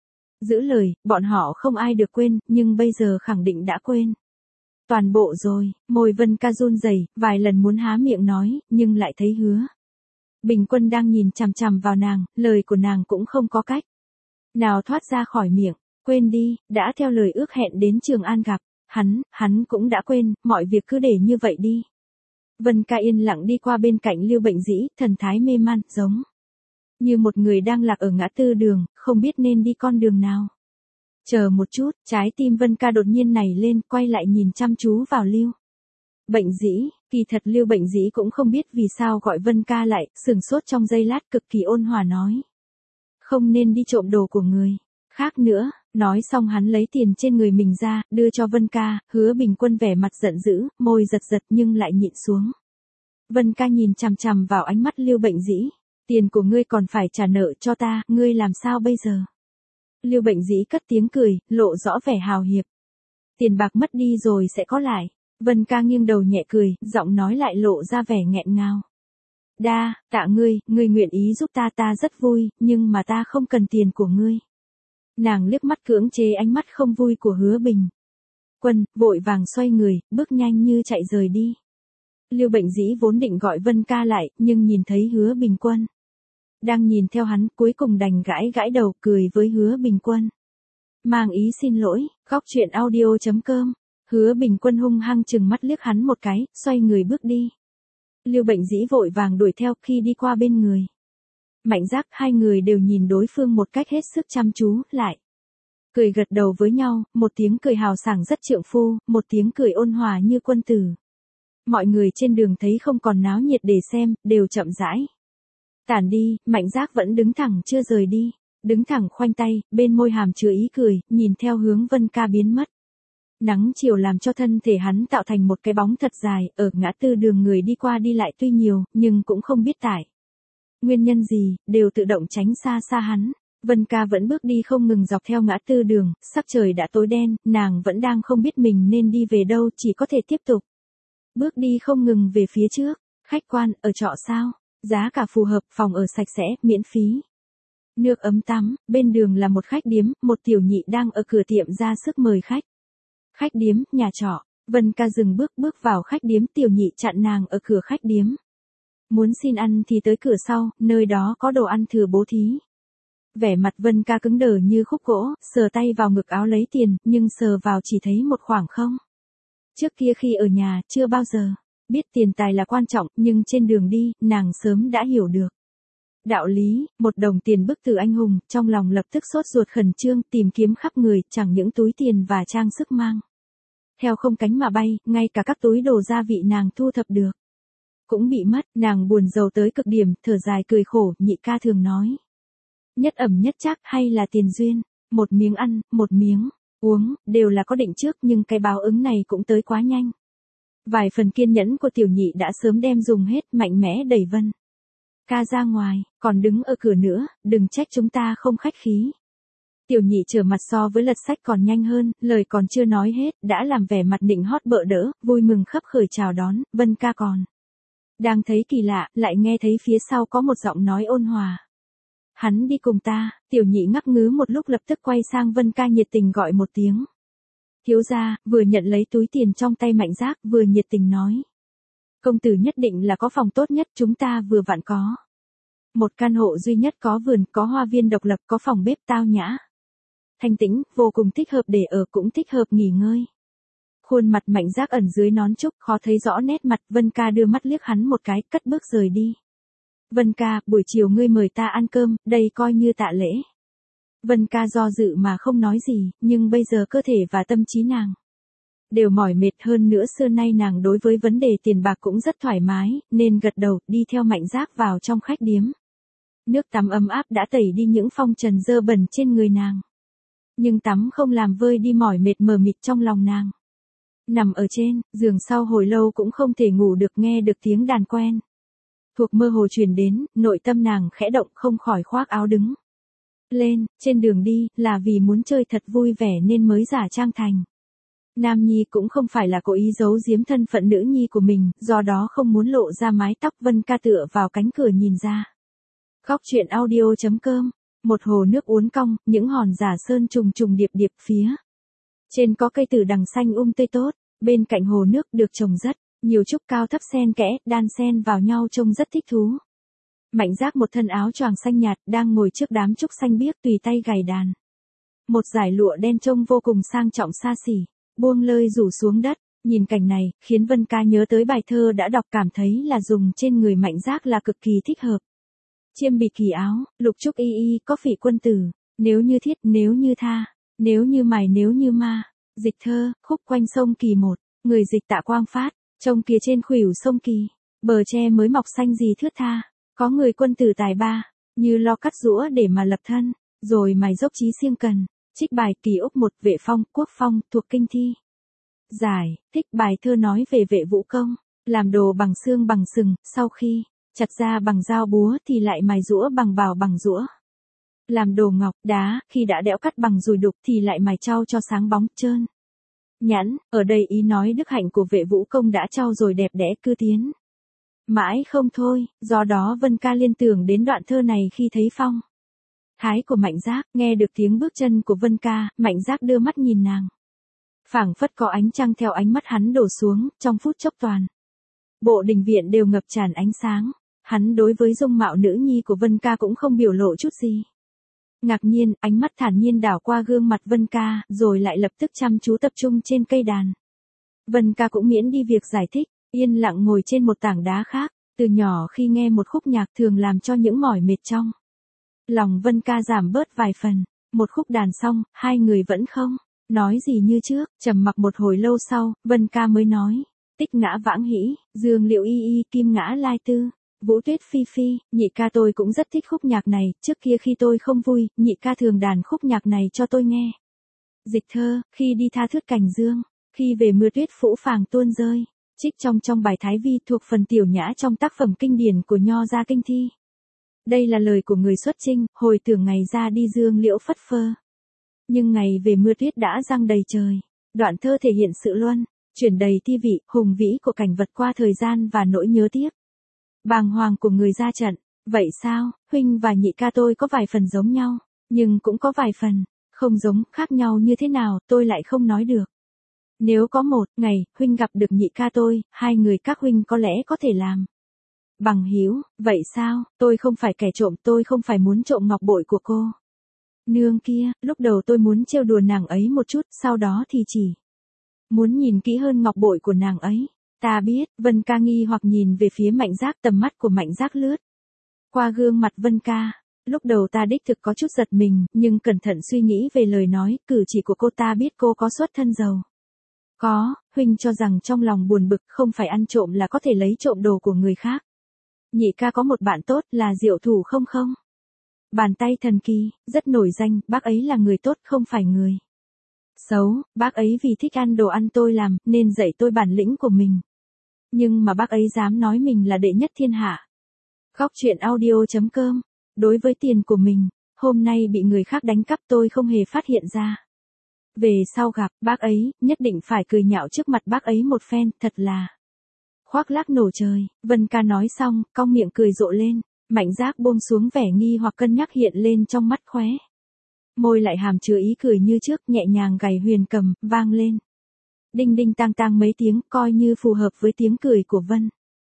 giữ lời, bọn họ không ai được quên, nhưng bây giờ khẳng định đã quên toàn bộ rồi. Môi Vân Ca run rẩy, vài lần muốn há miệng nói, nhưng lại thấy Hứa Bình Quân đang nhìn chằm chằm vào nàng, lời của nàng cũng không có cách nào thoát ra khỏi miệng. Quên đi, đã theo lời ước hẹn đến Trường An gặp hắn cũng đã quên, mọi việc cứ để như vậy đi. Vân Ca yên lặng đi qua bên cạnh Lưu Bệnh Dĩ, thần thái mê man, giống như một người đang lạc ở ngã tư đường, không biết nên đi con đường nào. Chờ một chút, trái tim Vân Ca đột nhiên nảy lên, quay lại nhìn chăm chú vào Lưu Bệnh Dĩ. Kỳ thật Lưu Bệnh Dĩ cũng không biết vì sao gọi Vân Ca lại, sừng sốt trong giây lát, cực kỳ ôn hòa nói. Không nên đi trộm đồ của người khác nữa. Nói xong hắn lấy tiền trên người mình ra, đưa cho Vân Ca. Hứa Bình Quân vẻ mặt giận dữ, môi giật giật nhưng lại nhịn xuống. Vân Ca nhìn chằm chằm vào ánh mắt Lưu Bệnh Dĩ. Tiền của ngươi còn phải trả nợ cho ta, ngươi làm sao bây giờ? Lưu Bệnh Dĩ cất tiếng cười, lộ rõ vẻ hào hiệp. Tiền bạc mất đi rồi sẽ có lại. Vân Ca nghiêng đầu nhẹ cười, giọng nói lại lộ ra vẻ nghẹn ngào. Tạ ngươi nguyện ý giúp ta, ta rất vui, nhưng mà ta không cần tiền của ngươi. Nàng liếc mắt cưỡng chế ánh mắt không vui của Hứa Bình Quân, vội vàng xoay người, bước nhanh như chạy rời đi. Lưu Bệnh Dĩ vốn định gọi Vân Ca lại, nhưng nhìn thấy Hứa Bình Quân đang nhìn theo hắn, cuối cùng đành gãi đầu, cười với Hứa Bình Quân, mang ý xin lỗi. Góc truyện audio.com. Hứa Bình Quân hung hăng chừng mắt liếc hắn một cái, xoay người bước đi. Lưu Bệnh Dĩ vội vàng đuổi theo, khi đi qua bên người Mạnh Giác, hai người đều nhìn đối phương một cách hết sức chăm chú, lại cười gật đầu với nhau, một tiếng cười hào sảng rất trượng phu, một tiếng cười ôn hòa như quân tử. Mọi người trên đường thấy không còn náo nhiệt để xem, đều chậm rãi tản đi, Mạnh Giác vẫn đứng thẳng chưa rời đi. Đứng thẳng khoanh tay, bên môi hàm chứa ý cười, nhìn theo hướng Vân Ca biến mất. Nắng chiều làm cho thân thể hắn tạo thành một cái bóng thật dài, ở ngã tư đường người đi qua đi lại tuy nhiều, nhưng cũng không biết tại nguyên nhân gì, đều tự động tránh xa xa hắn. Vân Ca vẫn bước đi không ngừng dọc theo ngã tư đường, sắc trời đã tối đen, nàng vẫn đang không biết mình nên đi về đâu, chỉ có thể tiếp tục bước đi không ngừng về phía trước. Khách quan, ở trọ sao? Giá cả phù hợp, phòng ở sạch sẽ, miễn phí. Nước ấm tắm, bên đường là một khách điếm, một tiểu nhị đang ở cửa tiệm ra sức mời khách. Khách điếm, nhà trọ. Vân Ca dừng bước vào khách điếm, tiểu nhị chặn nàng ở cửa khách điếm. Muốn xin ăn thì tới cửa sau, nơi đó có đồ ăn thừa bố thí. Vẻ mặt Vân Ca cứng đờ như khúc gỗ, sờ tay vào ngực áo lấy tiền, nhưng sờ vào chỉ thấy một khoảng không. Trước kia khi ở nhà, chưa bao giờ biết tiền tài là quan trọng, nhưng trên đường đi, nàng sớm đã hiểu được đạo lý. Một đồng tiền bức từ anh hùng, trong lòng lập tức sốt ruột khẩn trương, tìm kiếm khắp người, chẳng những túi tiền và trang sức mang theo không cánh mà bay, ngay cả các túi đồ gia vị nàng thu thập được cũng bị mất. Nàng buồn rầu tới cực điểm, thở dài cười khổ. Nhị ca thường nói, nhất ẩm nhất trác, hay là tiền duyên. Một miếng ăn, một miếng uống, đều là có định trước, nhưng cái báo ứng này cũng tới quá nhanh. Vài phần kiên nhẫn của tiểu nhị đã sớm đem dùng hết, mạnh mẽ đẩy Vân Ca ra ngoài, còn đứng ở cửa nữa, đừng trách chúng ta không khách khí. Tiểu nhị trở mặt so với lật sách còn nhanh hơn, lời còn chưa nói hết, đã làm vẻ mặt nịnh hót bợ đỡ, vui mừng khấp khởi chào đón. Vân Ca còn đang thấy kỳ lạ, lại nghe thấy phía sau có một giọng nói ôn hòa. Hắn đi cùng ta. Tiểu nhị ngắc ngứ một lúc, lập tức quay sang Vân Ca nhiệt tình gọi một tiếng. Thiếu gia, vừa nhận lấy túi tiền trong tay Mạnh Giác, vừa nhiệt tình nói. Công tử nhất định là có phòng tốt nhất, chúng ta vừa vặn có một căn hộ duy nhất, có vườn, có hoa viên độc lập, có phòng bếp tao nhã, thanh tĩnh, vô cùng thích hợp để ở, cũng thích hợp nghỉ ngơi. Khuôn mặt Mạnh Giác ẩn dưới nón trúc, khó thấy rõ nét mặt. Vân Ca đưa mắt liếc hắn một cái, cất bước rời đi. Vân Ca, buổi chiều ngươi mời ta ăn cơm, đây coi như tạ lễ. Vân Ca do dự mà không nói gì, nhưng bây giờ cơ thể và tâm trí nàng đều mỏi mệt, hơn nữa xưa nay nàng đối với vấn đề tiền bạc cũng rất thoải mái, nên gật đầu, đi theo Mạnh Giác vào trong khách điếm. Nước tắm ấm áp đã tẩy đi những phong trần dơ bẩn trên người nàng. Nhưng tắm không làm vơi đi mỏi mệt mờ mịt trong lòng nàng. Nằm ở trên giường sau hồi lâu cũng không thể ngủ được, nghe được tiếng đàn quen thuộc mơ hồ truyền đến, nội tâm nàng khẽ động, không khỏi khoác áo đứng lên. Trên đường đi, là vì muốn chơi thật vui vẻ nên mới giả trang thành nam nhi, cũng không phải là cố ý giấu giếm thân phận nữ nhi của mình, do đó không muốn lộ ra mái tóc. Vân Ca tựa vào cánh cửa nhìn ra. Góc truyện audio.com. Một hồ nước uốn cong, những hòn giả sơn trùng trùng điệp điệp, phía trên có cây tử đằng xanh tươi tốt. Bên cạnh hồ nước được trồng rất nhiều trúc cao thấp xen kẽ, đan xen vào nhau trông rất thích thú. Mạnh Giác một thân áo choàng xanh nhạt, đang ngồi trước đám trúc xanh biếc, tùy tay gảy đàn. Một dải lụa đen trông vô cùng sang trọng xa xỉ, buông lơi rủ xuống đất. Nhìn cảnh này, khiến Vân Ca nhớ tới bài thơ đã đọc, cảm thấy là dùng trên người Mạnh Giác là cực kỳ thích hợp. Chiêm bì kỳ áo, lục trúc y y, có phỉ quân tử, nếu như thiết, nếu như tha, nếu như mài, nếu như ma. Dịch thơ, khúc quanh sông Kỳ một, người dịch Tạ Quang Phát, trông kia trên khuỷu sông Kỳ, bờ tre mới mọc xanh gì thướt tha, có người quân tử tài ba, như lo cắt rũa để mà lập thân, rồi mài dốc trí siêng cần. Trích bài Kỳ Úc một, Vệ Phong, Quốc Phong, thuộc kinh thi. Giải, thích bài thơ nói về Vệ Vũ Công, làm đồ bằng xương bằng sừng, sau khi chặt ra bằng dao búa thì lại mài rũa bằng bào bằng rũa. Làm đồ ngọc, đá, khi đã đẽo cắt bằng dùi đục thì lại mài trau cho sáng bóng, trơn nhẵn. Ở đây ý nói đức hạnh của Vệ Vũ Công đã trau rồi đẹp đẽ, cứ tiến mãi không thôi, do đó Vân Ca liên tưởng đến đoạn thơ này khi thấy phong thái của Mạnh Giác. Nghe được tiếng bước chân của Vân Ca, Mạnh Giác đưa mắt nhìn nàng. Phảng phất có ánh trăng theo ánh mắt hắn đổ xuống, trong phút chốc toàn bộ đình viện đều ngập tràn ánh sáng. Hắn đối với dung mạo nữ nhi của Vân Ca cũng không biểu lộ chút gì ngạc nhiên, ánh mắt thản nhiên đảo qua gương mặt Vân Ca, rồi lại lập tức chăm chú tập trung trên cây đàn. Vân Ca cũng miễn đi việc giải thích, yên lặng ngồi trên một tảng đá khác. Từ nhỏ khi nghe một khúc nhạc thường làm cho những mỏi mệt trong lòng Vân Ca giảm bớt vài phần. Một khúc đàn xong, hai người vẫn không nói gì như trước, trầm mặc một hồi lâu sau, Vân Ca mới nói. Tích Ngã Vãng Hĩ, Dương Liệu Y Y, Kim Ngã Lai Tư, Vũ Tuyết Phi Phi, nhị ca tôi cũng rất thích khúc nhạc này, trước kia khi tôi không vui, nhị ca thường đàn khúc nhạc này cho tôi nghe. Dịch thơ, khi đi tha thướt cành dương, khi về mưa tuyết phũ phàng tuôn rơi, trích trong bài Thái Vi thuộc phần tiểu nhã trong tác phẩm kinh điển của Nho gia Kinh Thi. Đây là lời của người xuất chinh, hồi tưởng ngày ra đi dương liễu phất phơ. Nhưng ngày về mưa tuyết đã giăng đầy trời. Đoạn thơ thể hiện sự luân, chuyển đầy thi vị, hùng vĩ của cảnh vật qua thời gian và nỗi nhớ tiếc. Bàng hoàng của người ra trận. Vậy sao, huynh và nhị ca tôi có vài phần giống nhau, nhưng cũng có vài phần không giống, khác nhau như thế nào, tôi lại không nói được. Nếu có một ngày, huynh gặp được nhị ca tôi, hai người các huynh có lẽ có thể làm bằng hữu. Vậy sao, tôi không phải kẻ trộm, tôi không phải muốn trộm ngọc bội của cô nương kia, lúc đầu tôi muốn trêu đùa nàng ấy một chút, sau đó thì chỉ muốn nhìn kỹ hơn ngọc bội của nàng ấy. Ta biết, Vân Ca nghi hoặc nhìn về phía Mạnh Giác, tầm mắt của Mạnh Giác lướt qua gương mặt Vân Ca. Lúc đầu ta đích thực có chút giật mình, nhưng cẩn thận suy nghĩ về lời nói, cử chỉ của cô, ta biết cô có xuất thân giàu có, huynh cho rằng trong lòng buồn bực không phải ăn trộm là có thể lấy trộm đồ của người khác. Nhị ca có một bạn tốt là Diệu Thủ không không? Bàn tay thần kỳ, rất nổi danh, bác ấy là người tốt không phải người xấu, bác ấy vì thích ăn đồ ăn tôi làm, nên dạy tôi bản lĩnh của mình. Nhưng mà bác ấy dám nói mình là đệ nhất thiên hạ. Góc truyện audio.com. Đối với tiền của mình, hôm nay bị người khác đánh cắp tôi không hề phát hiện ra. Về sau gặp bác ấy, nhất định phải cười nhạo trước mặt bác ấy một phen, thật là khoác lác nổ trời. Vân Ca nói xong, cong miệng cười rộ lên. Mạnh Giác buông xuống vẻ nghi hoặc cân nhắc hiện lên trong mắt khóe môi lại hàm chứa ý cười như trước, nhẹ nhàng gảy huyền cầm, vang lên. Đinh đinh tang tang mấy tiếng, coi như phù hợp với tiếng cười của Vân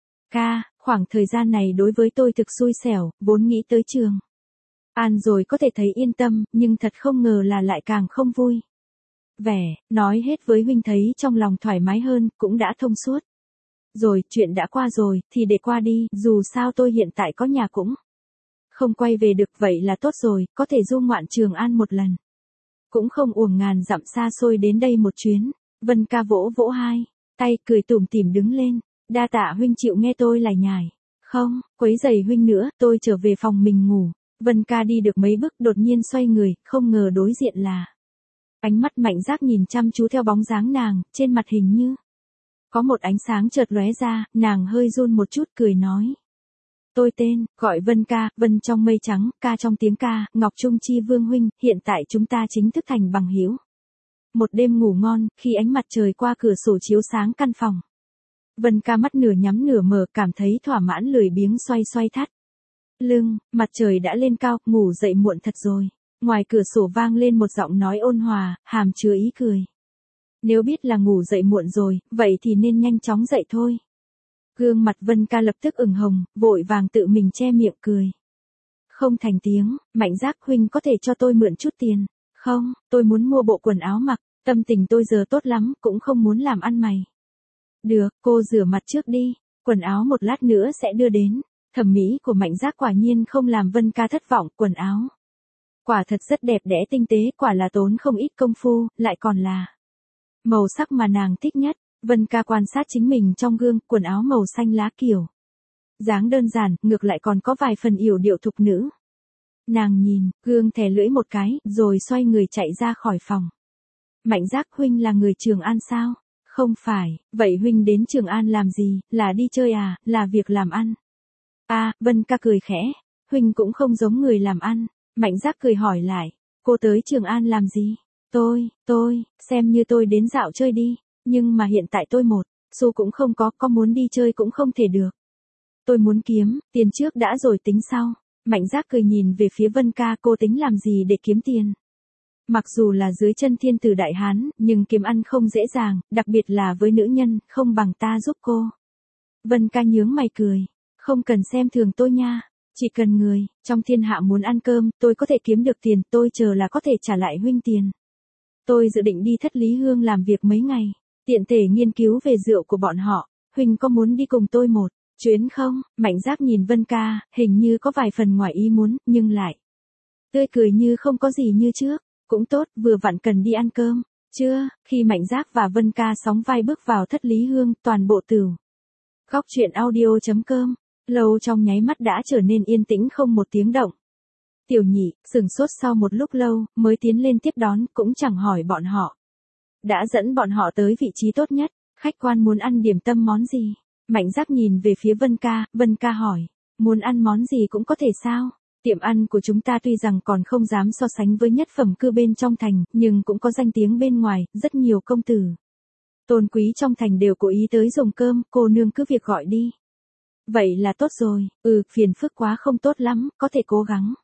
Ca. Khoảng thời gian này đối với tôi thực xui xẻo, vốn nghĩ tới Trường An rồi có thể thấy yên tâm, nhưng thật không ngờ là lại càng không vui vẻ. Nói hết với huynh thấy trong lòng thoải mái hơn, cũng đã thông suốt. Rồi, chuyện đã qua rồi, thì để qua đi, dù sao tôi hiện tại có nhà cũng không quay về được, vậy là tốt rồi, có thể du ngoạn Trường An một lần. Cũng không uổng ngàn dặm xa xôi đến đây một chuyến. Vân Ca vỗ vỗ hai tay, cười tủm tỉm đứng lên. Đa tạ huynh chịu nghe tôi lải nhải. Không, quấy rầy huynh nữa, tôi trở về phòng mình ngủ. Vân Ca đi được mấy bước đột nhiên xoay người, không ngờ đối diện là ánh mắt Mạnh Giác nhìn chăm chú theo bóng dáng nàng, trên mặt hình như có một ánh sáng chợt lóe ra, nàng hơi run một chút cười nói. Tôi tên, gọi Vân Ca, Vân trong mây trắng, ca trong tiếng ca, Ngọc Trung Chi Vương huynh, hiện tại chúng ta chính thức thành bằng hữu. Một đêm ngủ ngon, khi ánh mặt trời qua cửa sổ chiếu sáng căn phòng. Vân Ca mắt nửa nhắm nửa mở, cảm thấy thỏa mãn, lười biếng xoay xoay thắt lưng. Mặt trời đã lên cao, ngủ dậy muộn thật rồi. Ngoài cửa sổ vang lên một giọng nói ôn hòa, hàm chứa ý cười. Nếu biết là ngủ dậy muộn rồi, vậy thì nên nhanh chóng dậy thôi. Gương mặt Vân Ca lập tức ửng hồng, vội vàng tự mình che miệng cười không thành tiếng. Mạnh Giác huynh có thể cho tôi mượn chút tiền không? Tôi muốn mua bộ quần áo mặc, tâm tình tôi giờ tốt lắm, cũng không muốn làm ăn mày. Được, cô rửa mặt trước đi, quần áo một lát nữa sẽ đưa đến. Thẩm mỹ của Mạnh Giác quả nhiên không làm Vân Ca thất vọng, quần áo quả thật rất đẹp đẽ tinh tế, quả là tốn không ít công phu, lại còn là màu sắc mà nàng thích nhất. Vân Ca quan sát chính mình trong gương, quần áo màu xanh lá kiểu dáng đơn giản, ngược lại còn có vài phần yểu điệu thục nữ. Nàng nhìn gương thè lưỡi một cái, rồi xoay người chạy ra khỏi phòng. Mạnh Giác huynh là người Trường An sao? Không phải, vậy huynh đến Trường An làm gì, là đi chơi à, là việc làm ăn? À, Vân Ca cười khẽ, huynh cũng không giống người làm ăn. Mạnh Giác cười hỏi lại, cô tới Trường An làm gì? Tôi, xem như tôi đến dạo chơi đi, nhưng mà hiện tại tôi một xu cũng không có muốn đi chơi cũng không thể được. Tôi muốn kiếm tiền trước đã rồi tính sau. Mạnh Giác cười nhìn về phía Vân Ca, cô tính làm gì để kiếm tiền? Mặc dù là dưới chân thiên tử đại hán, nhưng kiếm ăn không dễ dàng, đặc biệt là với nữ nhân, không bằng ta giúp cô. Vân Ca nhướng mày cười, không cần xem thường tôi nha, chỉ cần người trong thiên hạ muốn ăn cơm, tôi có thể kiếm được tiền, tôi chờ là có thể trả lại huynh tiền. Tôi dự định đi Thất Lý Hương làm việc mấy ngày, tiện thể nghiên cứu về rượu của bọn họ, huynh có muốn đi cùng tôi một chuyến không? Mạnh Giác nhìn Vân Ca, hình như có vài phần ngoài ý muốn, nhưng lại tươi cười như không có gì như trước. Cũng tốt, vừa vặn cần đi ăn cơm. Chưa, khi Mạnh Giác và Vân Ca sóng vai bước vào thất lý hương, toàn bộ tửu. Góc truyện audio.com, lâu trong nháy mắt đã trở nên yên tĩnh không một tiếng động. Tiểu Nhị, sửng sốt sau một lúc lâu, mới tiến lên tiếp đón, cũng chẳng hỏi bọn họ. Đã dẫn bọn họ tới vị trí tốt nhất, khách quan muốn ăn điểm tâm món gì? Mạnh Giác nhìn về phía Vân Ca hỏi, muốn ăn món gì cũng có thể sao? Tiệm ăn của chúng ta tuy rằng còn không dám so sánh với nhất phẩm cư bên trong thành, nhưng cũng có danh tiếng bên ngoài, rất nhiều công tử tôn quý trong thành đều cố ý tới dùng cơm, cô nương cứ việc gọi đi. Vậy là tốt rồi, phiền phức quá không tốt lắm, có thể cố gắng.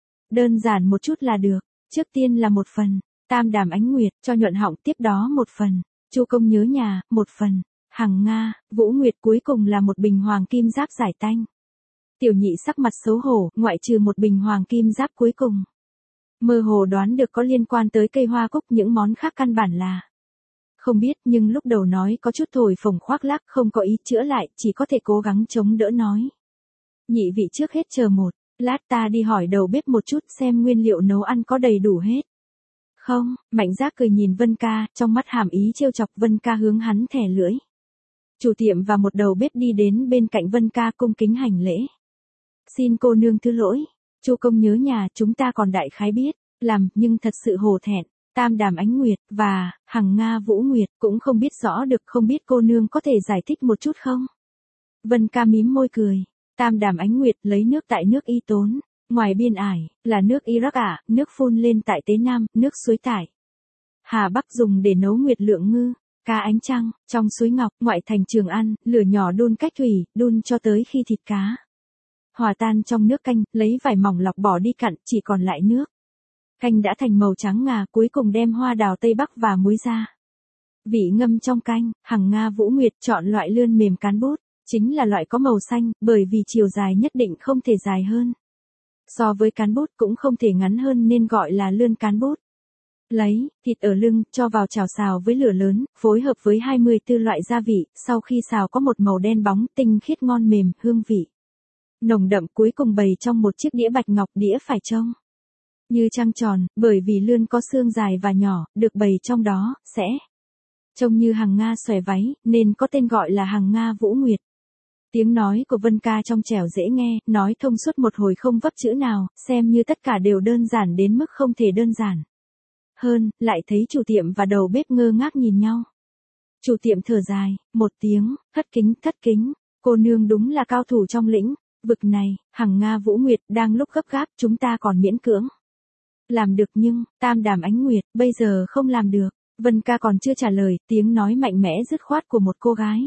Đơn giản một chút là được, trước tiên là một phần, tam đàm ánh nguyệt, cho nhuận họng tiếp đó một phần, Chu công nhớ nhà, một phần, Hằng Nga, Vũ Nguyệt cuối cùng là một bình hoàng kim giáp giải tanh. Tiểu Nhị sắc mặt xấu hổ, ngoại trừ một bình hoàng kim giáp cuối cùng. Mơ hồ đoán được có liên quan tới cây hoa cúc, những món khác căn bản là không biết, nhưng lúc đầu nói có chút thổi phồng khoác lác, không có ý chữa lại, chỉ có thể cố gắng chống đỡ nói. Nhị vị trước hết chờ một lát, ta đi hỏi đầu bếp một chút xem nguyên liệu nấu ăn có đầy đủ hết. Không, Mạnh Giác cười nhìn Vân Ca, trong mắt hàm ý trêu chọc. Vân Ca hướng hắn thè lưỡi. Chủ tiệm và một đầu bếp đi đến bên cạnh Vân Ca cung kính hành lễ. Xin cô nương thứ lỗi, Chu công nhớ nhà, chúng ta còn đại khái biết, nhưng thật sự hổ thẹn. Tam đàm ánh nguyệt, và Hằng Nga Vũ Nguyệt, cũng không biết rõ được, không biết cô nương có thể giải thích một chút không? Vân Ca mím môi cười. Tam đàm ánh nguyệt lấy nước tại nước Y Tốn, ngoài biên ải, là nước Iraq nước phun lên tại Tế Nam, nước suối tại Hà Bắc dùng để nấu nguyệt lượng ngư, cá ánh trăng, trong suối ngọc, ngoại thành Trường An, lửa nhỏ đun cách thủy, đun cho tới khi thịt cá hòa tan trong nước canh, lấy vải mỏng lọc bỏ đi cặn, chỉ còn lại nước. Canh đã thành màu trắng ngà, cuối cùng đem hoa đào Tây Bắc và muối ra. Vị ngâm trong canh, Hằng Nga Vũ Nguyệt chọn loại lươn mềm cán bút, chính là loại có màu xanh, bởi vì chiều dài nhất định không thể dài hơn so với cán bút, cũng không thể ngắn hơn nên gọi là lươn cán bút. Lấy thịt ở lưng, cho vào chảo xào với lửa lớn, phối hợp với 24 loại gia vị, sau khi xào có một màu đen bóng, tinh khiết ngon mềm, hương vị nồng đậm, cuối cùng bày trong một chiếc đĩa bạch ngọc, đĩa phải trông như trăng tròn, bởi vì lươn có xương dài và nhỏ, được bày trong đó, sẽ trông như Hằng Nga xòe váy, nên có tên gọi là Hằng Nga Vũ Nguyệt. Tiếng nói của Vân Ca trong trẻo dễ nghe, nói thông suốt một hồi không vấp chữ nào, xem như tất cả đều đơn giản đến mức không thể đơn giản hơn, lại thấy chủ tiệm và đầu bếp ngơ ngác nhìn nhau. Chủ tiệm thở dài, một tiếng, thất kính, cô nương đúng là cao thủ trong lĩnh vực này. Hằng Nga Vũ Nguyệt, đang lúc gấp gáp, chúng ta còn miễn cưỡng làm được, nhưng tam đàm ánh nguyệt, bây giờ không làm được. Vân Ca còn chưa trả lời, tiếng nói mạnh mẽ dứt khoát của một cô gái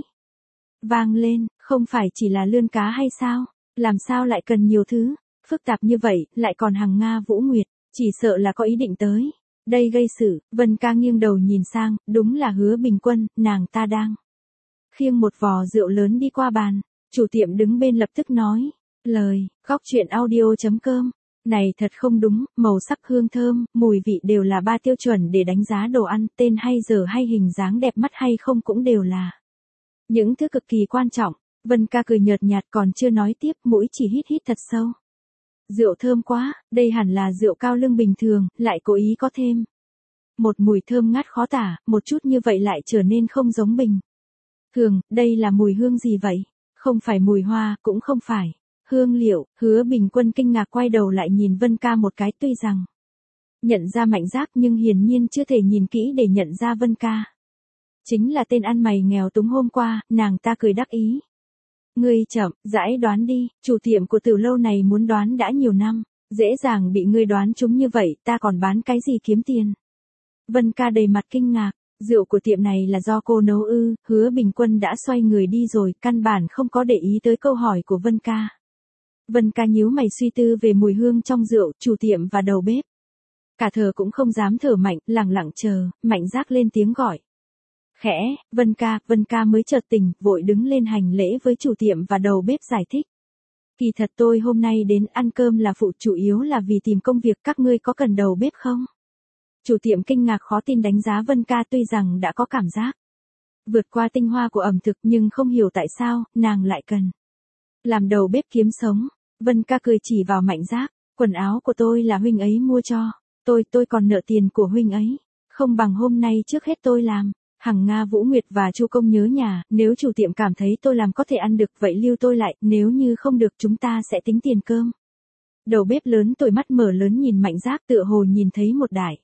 vang lên, không phải chỉ là lươn cá hay sao? Làm sao lại cần nhiều thứ phức tạp như vậy, lại còn Hằng Nga Vũ Nguyệt, chỉ sợ là có ý định tới đây gây sự. Vân Ca nghiêng đầu nhìn sang, đúng là Hứa Bình Quân, nàng ta đang khiêng một vò rượu lớn đi qua bàn. Chủ tiệm đứng bên lập tức nói, góc truyện audio.com, này thật không đúng, màu sắc, hương thơm, mùi vị đều là 3 tiêu chuẩn để đánh giá đồ ăn, tên hay giờ hay hình dáng đẹp mắt hay không cũng đều là những thứ cực kỳ quan trọng. Vân Ca cười nhợt nhạt, còn chưa nói tiếp, mũi chỉ hít thật sâu. Rượu thơm quá, đây hẳn là rượu cao lương bình thường, lại cố ý có thêm một mùi thơm ngát khó tả, một chút như vậy lại trở nên không giống bình thường. Đây là mùi hương gì vậy? Không phải mùi hoa, cũng không phải hương liệu. Hứa Bình Quân kinh ngạc quay đầu lại nhìn Vân Ca một cái, tuy rằng nhận ra Mạnh Giác nhưng hiển nhiên chưa thể nhìn kỹ để nhận ra Vân Ca chính là tên ăn mày nghèo túng hôm qua. Nàng ta cười đắc ý. Ngươi chậm rãi đoán đi, chủ tiệm của tiểu lâu này muốn đoán đã nhiều năm, dễ dàng bị ngươi đoán trúng như vậy, ta còn bán cái gì kiếm tiền? Vân Ca đầy mặt kinh ngạc, rượu của tiệm này là do cô nấu ư? Hứa Bình Quân đã xoay người đi rồi, căn bản không có để ý tới câu hỏi của Vân Ca. Vân Ca nhíu mày suy tư về mùi hương trong rượu, chủ tiệm và đầu bếp cả thở cũng không dám thở mạnh, lẳng lặng chờ. Mạnh Giác lên tiếng gọi khẽ, Vân Ca mới chợt tỉnh, vội đứng lên hành lễ với chủ tiệm và đầu bếp giải thích. Kỳ thật tôi hôm nay đến ăn cơm là phụ, chủ yếu là vì tìm công việc, các ngươi có cần đầu bếp không? Chủ tiệm kinh ngạc khó tin đánh giá Vân Ca, tuy rằng đã có cảm giác vượt qua tinh hoa của ẩm thực, nhưng không hiểu tại sao, nàng lại cần làm đầu bếp kiếm sống. Vân Ca cười chỉ vào Mạnh Giác, quần áo của tôi là huynh ấy mua cho, tôi còn nợ tiền của huynh ấy. Không bằng hôm nay trước hết tôi làm. Hằng Nga Vũ Nguyệt và Chu Công nhớ nhà, nếu chủ tiệm cảm thấy tôi làm có thể ăn được vậy lưu tôi lại, nếu như không được chúng ta sẽ tính tiền cơm. Đầu bếp lớn tôi mắt mở lớn nhìn Mạnh Giác tựa hồ nhìn thấy một đại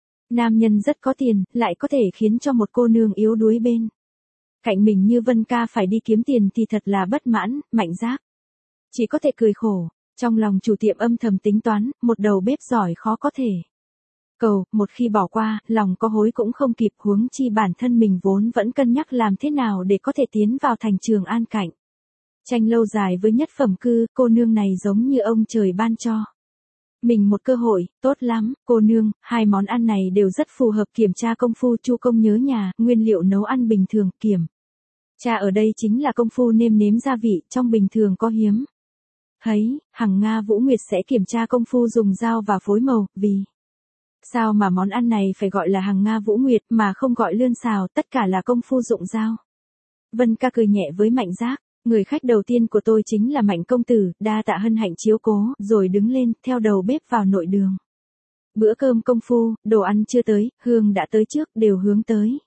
nam nhân rất có tiền, lại có thể khiến cho một cô nương yếu đuối bên cạnh mình như Vân Ca phải đi kiếm tiền thì thật là bất mãn. Mạnh Giác chỉ có thể cười khổ, trong lòng chủ tiệm âm thầm tính toán, một đầu bếp giỏi khó có thể cầu, một khi bỏ qua, lòng có hối cũng không kịp, huống chi bản thân mình vốn vẫn cân nhắc làm thế nào để có thể tiến vào thành Trường An cạnh tranh lâu dài với nhất phẩm cư, cô nương này giống như ông trời ban cho mình một cơ hội. Tốt lắm, cô nương, hai món ăn này đều rất phù hợp kiểm tra công phu. Chu Công nhớ nhà, nguyên liệu nấu ăn bình thường, kiểm tra ở đây chính là công phu nêm nếm gia vị, trong bình thường có hiếm thấy. Hằng Nga Vũ Nguyệt sẽ kiểm tra công phu dùng dao và phối màu, vì sao mà món ăn này phải gọi là Hằng Nga Vũ Nguyệt mà không gọi lươn xào, tất cả là công phu dụng dao. Vân Ca cười nhẹ với Mạnh Giác, người khách đầu tiên của tôi chính là Mạnh công tử, đa tạ hân hạnh chiếu cố, rồi đứng lên, theo đầu bếp vào nội đường. Bữa cơm công phu, đồ ăn chưa tới, hương đã tới trước, đều hướng tới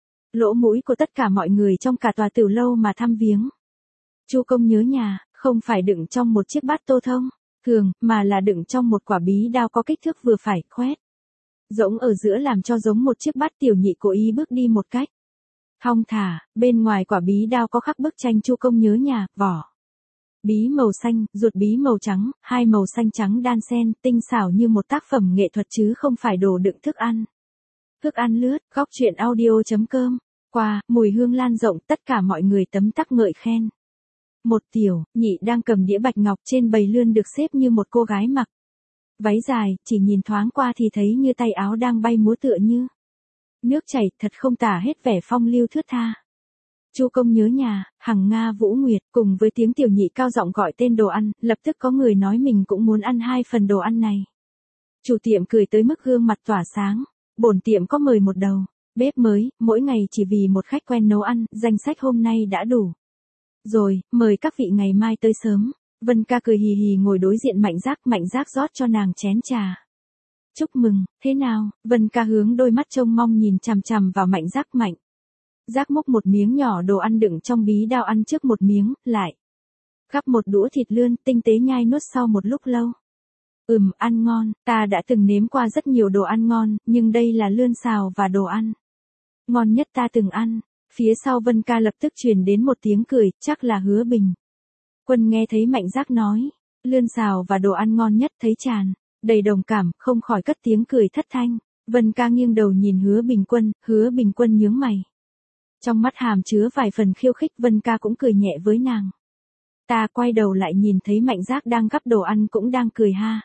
lỗ mũi của tất cả mọi người trong cả tòa tiểu lâu mà thăm viếng. Chu Công nhớ nhà, không phải đựng trong một chiếc bát tô thông thường, mà là đựng trong một quả bí đao có kích thước vừa phải, khoét rỗng ở giữa làm cho giống một chiếc bát. Tiểu nhị cố ý bước đi một cách thong thả, bên ngoài quả bí đao có khắc bức tranh Chu Công nhớ nhà, vỏ bí màu xanh, ruột bí màu trắng, hai màu xanh trắng đan xen, tinh xảo như một tác phẩm nghệ thuật chứ không phải đồ đựng thức ăn. Thức ăn lướt, góc truyện audio.com. Qua, mùi hương lan rộng, tất cả mọi người tấm tắc ngợi khen. Một tiểu nhị đang cầm đĩa bạch ngọc trên bầy lươn được xếp như một cô gái mặc váy dài, chỉ nhìn thoáng qua thì thấy như tay áo đang bay múa tựa như nước chảy, thật không tả hết vẻ phong lưu thướt tha. Chu Công nhớ nhà, Hằng Nga Vũ Nguyệt, cùng với tiếng tiểu nhị cao giọng gọi tên đồ ăn, lập tức có người nói mình cũng muốn ăn 2 phần đồ ăn này. Chủ tiệm cười tới mức gương mặt tỏa sáng, bổn tiệm có mời một đầu bếp mới, mỗi ngày chỉ vì một khách quen nấu ăn, danh sách hôm nay đã đủ rồi, mời các vị ngày mai tới sớm. Vân Ca cười hì hì ngồi đối diện Mạnh Giác rót cho nàng chén trà. Chúc mừng, thế nào? Vân Ca hướng đôi mắt trông mong nhìn chằm chằm vào Mạnh Giác múc một miếng nhỏ đồ ăn đựng trong bí đao ăn trước một miếng, lại gắp một đũa thịt lươn, tinh tế nhai nuốt sau một lúc lâu. Ăn ngon, ta đã từng nếm qua rất nhiều đồ ăn ngon, nhưng đây là lươn xào và đồ ăn ngon nhất ta từng ăn. Phía sau Vân Ca lập tức truyền đến một tiếng cười, chắc là Hứa Bình Quân nghe thấy Mạnh Giác nói lươn xào và đồ ăn ngon nhất, thấy tràn đầy đồng cảm, không khỏi cất tiếng cười thất thanh. Vân Ca nghiêng đầu nhìn Hứa Bình Quân nhướng mày, trong mắt hàm chứa vài phần khiêu khích. Vân Ca cũng cười nhẹ với nàng. Ta quay đầu lại nhìn thấy Mạnh Giác đang gắp đồ ăn cũng đang cười ha.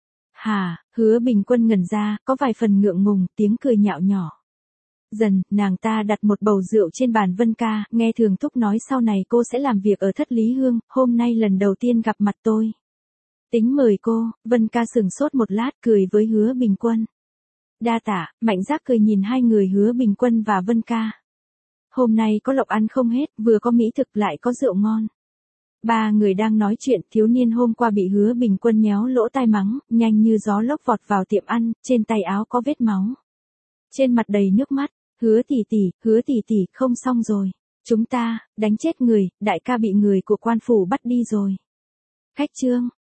Hứa Bình Quân ngẩn ra, có vài phần ngượng ngùng, tiếng cười nhạo nhỏ. Dần, nàng ta đặt một bầu rượu trên bàn. Vân Ca, nghe Thường Thúc nói sau này cô sẽ làm việc ở Thất Lý Hương, hôm nay lần đầu tiên gặp mặt tôi tính mời cô. Vân Ca sừng sốt một lát, cười với Hứa Bình Quân. Đa tạ. Mạnh Giác cười nhìn hai người Hứa Bình Quân và Vân Ca. Hôm nay có lộc ăn không hết, vừa có mỹ thực lại có rượu ngon. Ba người đang nói chuyện, thiếu niên hôm qua bị Hứa Bình Quân nhéo lỗ tai mắng, nhanh như gió lốc vọt vào tiệm ăn, trên tay áo có vết máu, trên mặt đầy nước mắt. Hứa tỷ tỷ, không xong rồi. Chúng ta, đánh chết người, đại ca bị người của quan phủ bắt đi rồi. Khách trương,